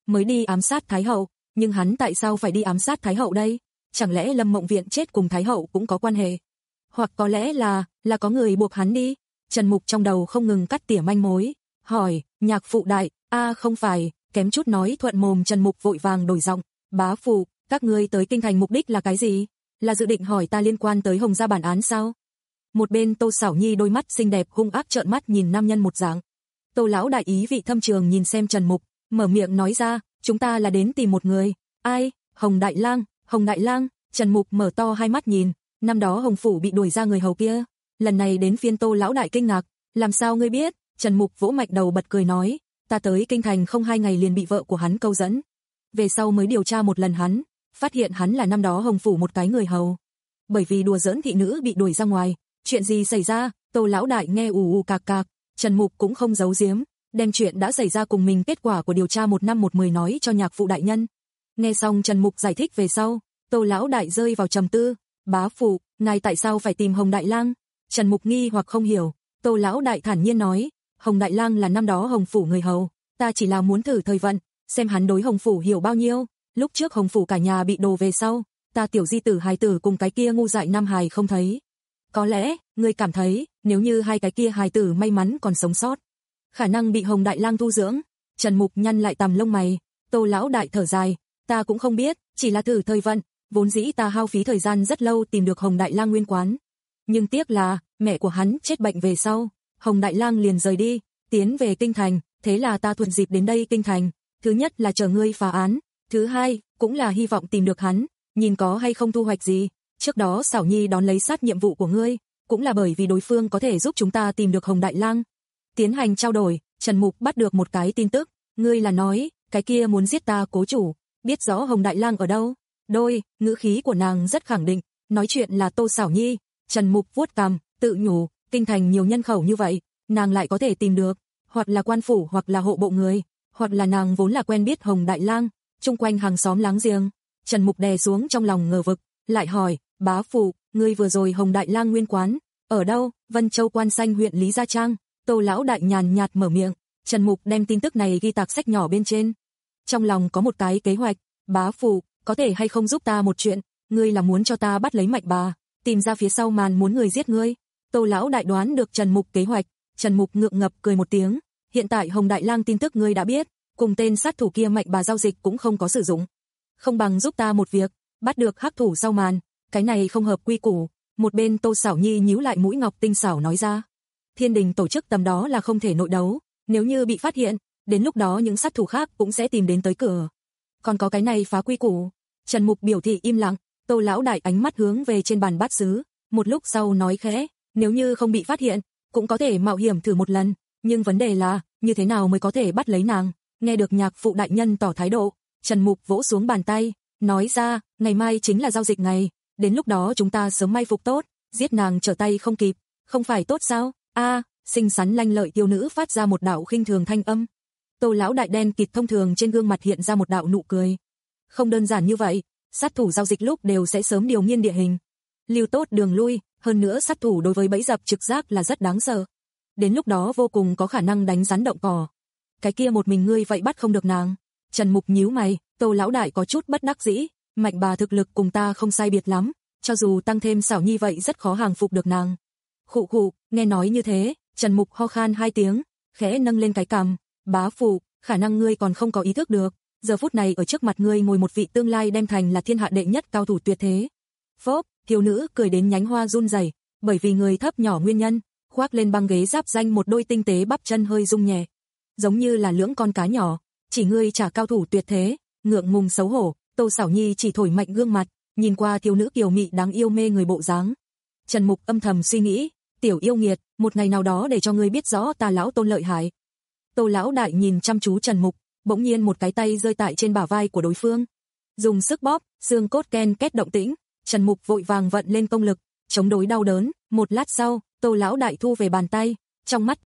mới đi ám sát Thái hậu, nhưng hắn tại sao phải đi ám sát Thái hậu đây? Chẳng lẽ Lâm Mộng Viện chết cùng Thái hậu cũng có quan hệ? Hoặc có lẽ là, là có người buộc hắn đi? Trần Mục trong đầu không ngừng cắt tỉa manh mối, hỏi, Nhạc phụ đại, a không phải, kém chút nói thuận mồm. Trần Mục vội vàng đổi giọng, bá phụ, các ngươi tới kinh thành mục đích là cái gì? Là dự định hỏi ta liên quan tới Hồng gia bản án sao? Một bên Tô Sảo Nhi đôi mắt xinh đẹp hung ác trợn mắt nhìn nam nhân một dạng. Tô lão đại ý vị thâm trường nhìn xem Trần Mục, mở miệng nói ra, chúng ta là đến tìm một người. Ai? Hồng Đại Lang, Hồng Đại Lang. Trần Mục mở to hai mắt nhìn, năm đó Hồng phủ bị đuổi ra người hầu kia, lần này đến phiên Tô lão đại kinh ngạc, làm sao ngươi biết? Trần Mục vỗ mạnh đầu bật cười nói, ta tới kinh thành không hai ngày liền bị vợ của hắn câu dẫn. Về sau mới điều tra một lần hắn, phát hiện hắn là năm đó Hồng phủ một cái người hầu. Bởi vì đùa giỡn thị nữ bị đuổi ra ngoài, chuyện gì xảy ra? Tô lão đại nghe ù ù cạc cạc, Trần Mục cũng không giấu giếm, đem chuyện đã xảy ra cùng mình kết quả của điều tra một năm một mười nói cho Nhạc phụ đại nhân. Nghe xong Trần Mục giải thích về sau, Tô lão đại rơi vào trầm tư, bá phụ, ngài tại sao phải tìm Hồng Đại Lang? Trần Mục nghi hoặc không hiểu, Tô lão đại thản nhiên nói, Hồng Đại Lang là năm đó Hồng phủ người hầu, ta chỉ là muốn thử thời vận, xem hắn đối Hồng phủ hiểu bao nhiêu. Lúc trước Hồng phủ cả nhà bị đồ về sau, ta tiểu di tử hài tử cùng cái kia ngu dại nam hài không thấy. Có lẽ, ngươi cảm thấy, nếu như hai cái kia hài tử may mắn còn sống sót, khả năng bị Hồng Đại Lang thu dưỡng. Trần Mục nhăn lại tằm lông mày, Tô lão đại thở dài, ta cũng không biết, chỉ là thử thời vận, vốn dĩ ta hao phí thời gian rất lâu tìm được Hồng Đại Lang nguyên quán. Nhưng tiếc là, mẹ của hắn chết bệnh về sau, Hồng Đại Lang liền rời đi, tiến về kinh thành, thế là ta thuận dịp đến đây kinh thành, thứ nhất là chờ ngươi phá án, thứ hai, cũng là hy vọng tìm được hắn, nhìn có hay không thu hoạch gì. Trước đó Sảo Nhi đón lấy sát nhiệm vụ của ngươi, cũng là bởi vì đối phương có thể giúp chúng ta tìm được Hồng Đại Lang. Tiến hành trao đổi, Trần Mục bắt được một cái tin tức, ngươi là nói, cái kia muốn giết ta cố chủ, biết rõ Hồng Đại Lang ở đâu? Đôi, ngữ khí của nàng rất khẳng định, nói chuyện là Tô Sảo Nhi. Trần Mục vuốt cằm, tự nhủ, kinh thành nhiều nhân khẩu như vậy, nàng lại có thể tìm được, hoặc là quan phủ hoặc là hộ bộ người, hoặc là nàng vốn là quen biết Hồng Đại Lang, chung quanh hàng xóm láng giềng. Trần Mục đè xuống trong lòng ngờ vực, lại hỏi, bá phụ, ngươi vừa rồi Hồng Đại Lang nguyên quán, ở đâu? Vân Châu Quan Xanh huyện Lý Gia Trang. Tô lão đại nhàn nhạt mở miệng, Trần Mục đem tin tức này ghi tạc sách nhỏ bên trên. Trong lòng có một cái kế hoạch, bá phụ, có thể hay không giúp ta một chuyện, ngươi là muốn cho ta bắt lấy Mạnh bà, tìm ra phía sau màn muốn người giết ngươi. Tô lão đại đoán được Trần Mục kế hoạch, Trần Mục ngượng ngập cười một tiếng, hiện tại Hồng Đại Lang tin tức ngươi đã biết, cùng tên sát thủ kia Mạnh bà giao dịch cũng không có sử dụng. Không bằng giúp ta một việc, bắt được hắc thủ sau màn, cái này không hợp quy củ. Một bên Tô Sảo Nhi nhíu lại mũi ngọc tinh xảo nói ra, thiên đình tổ chức tầm đó là không thể nội đấu, nếu như bị phát hiện, đến lúc đó những sát thủ khác cũng sẽ tìm đến tới cửa. Còn có cái này phá quy củ. Trần Mục biểu thị im lặng, Tô lão đại ánh mắt hướng về trên bàn bát sứ, một lúc sau nói khẽ, nếu như không bị phát hiện, cũng có thể mạo hiểm thử một lần, nhưng vấn đề là, như thế nào mới có thể bắt lấy nàng? Nghe được Nhạc phụ đại nhân tỏ thái độ, Trần Mục vỗ xuống bàn tay, nói ra, ngày mai chính là giao dịch ngày, đến lúc đó chúng ta sớm may phục tốt, giết nàng trở tay không kịp, không phải tốt sao? A, xinh xắn lanh lợi tiêu nữ phát ra một đạo khinh thường thanh âm. Tô lão đại đen kịt thông thường trên gương mặt hiện ra một đạo nụ cười. Không đơn giản như vậy, sát thủ giao dịch lúc đều sẽ sớm điều nghiên địa hình, lưu tốt đường lui, hơn nữa sát thủ đối với bẫy dập trực giác là rất đáng sợ. Đến lúc đó vô cùng có khả năng đánh rắn động cỏ. Cái kia một mình ngươi vậy bắt không được nàng. Trần Mục nhíu mày, Tô lão đại có chút bất đắc dĩ, Mạnh bà thực lực cùng ta không sai biệt lắm, cho dù tăng thêm Sảo Nhi vậy rất khó hàng phục được nàng. Khụ khụ, nghe nói như thế, Trần Mục ho khan hai tiếng, khẽ nâng lên cái cằm, bá phụ, khả năng ngươi còn không có ý thức được, giờ phút này ở trước mặt ngươi ngồi một vị tương lai đem thành là thiên hạ đệ nhất cao thủ tuyệt thế. Phốp, thiếu nữ cười đến nhánh hoa run rẩy, bởi vì người thấp nhỏ nguyên nhân, khoác lên băng ghế giáp danh một đôi tinh tế bắp chân hơi rung nhẹ, giống như là lưỡng con cá nhỏ, chỉ ngươi trả cao thủ tuyệt thế, ngượng ngùng xấu hổ. Tô Sảo Nhi chỉ thổi mạnh gương mặt, nhìn qua thiếu nữ kiều mị đáng yêu mê người bộ dáng. Trần Mục âm thầm suy nghĩ, tiểu yêu nghiệt, một ngày nào đó để cho ngươi biết rõ ta lão Tôn lợi hại. Tô lão đại nhìn chăm chú Trần Mục, bỗng nhiên một cái tay rơi tại trên bả vai của đối phương, dùng sức bóp, xương cốt ken két động tĩnh. Trần Mục vội vàng vận lên công lực, chống đối đau đớn. Một lát sau, Tô lão đại thu về bàn tay, trong mắt.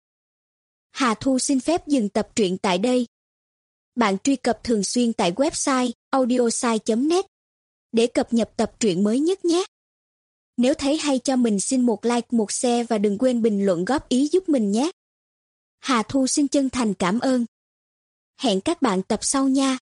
Hà Thu xin phép dừng tập truyện tại đây. Bạn truy cập thường xuyên tại website audiosai chấm net để cập nhật tập truyện mới nhất nhé. Nếu thấy hay cho mình xin một like, một share và đừng quên bình luận góp ý giúp mình nhé. Hà Thu xin chân thành cảm ơn. Hẹn các bạn tập sau nha.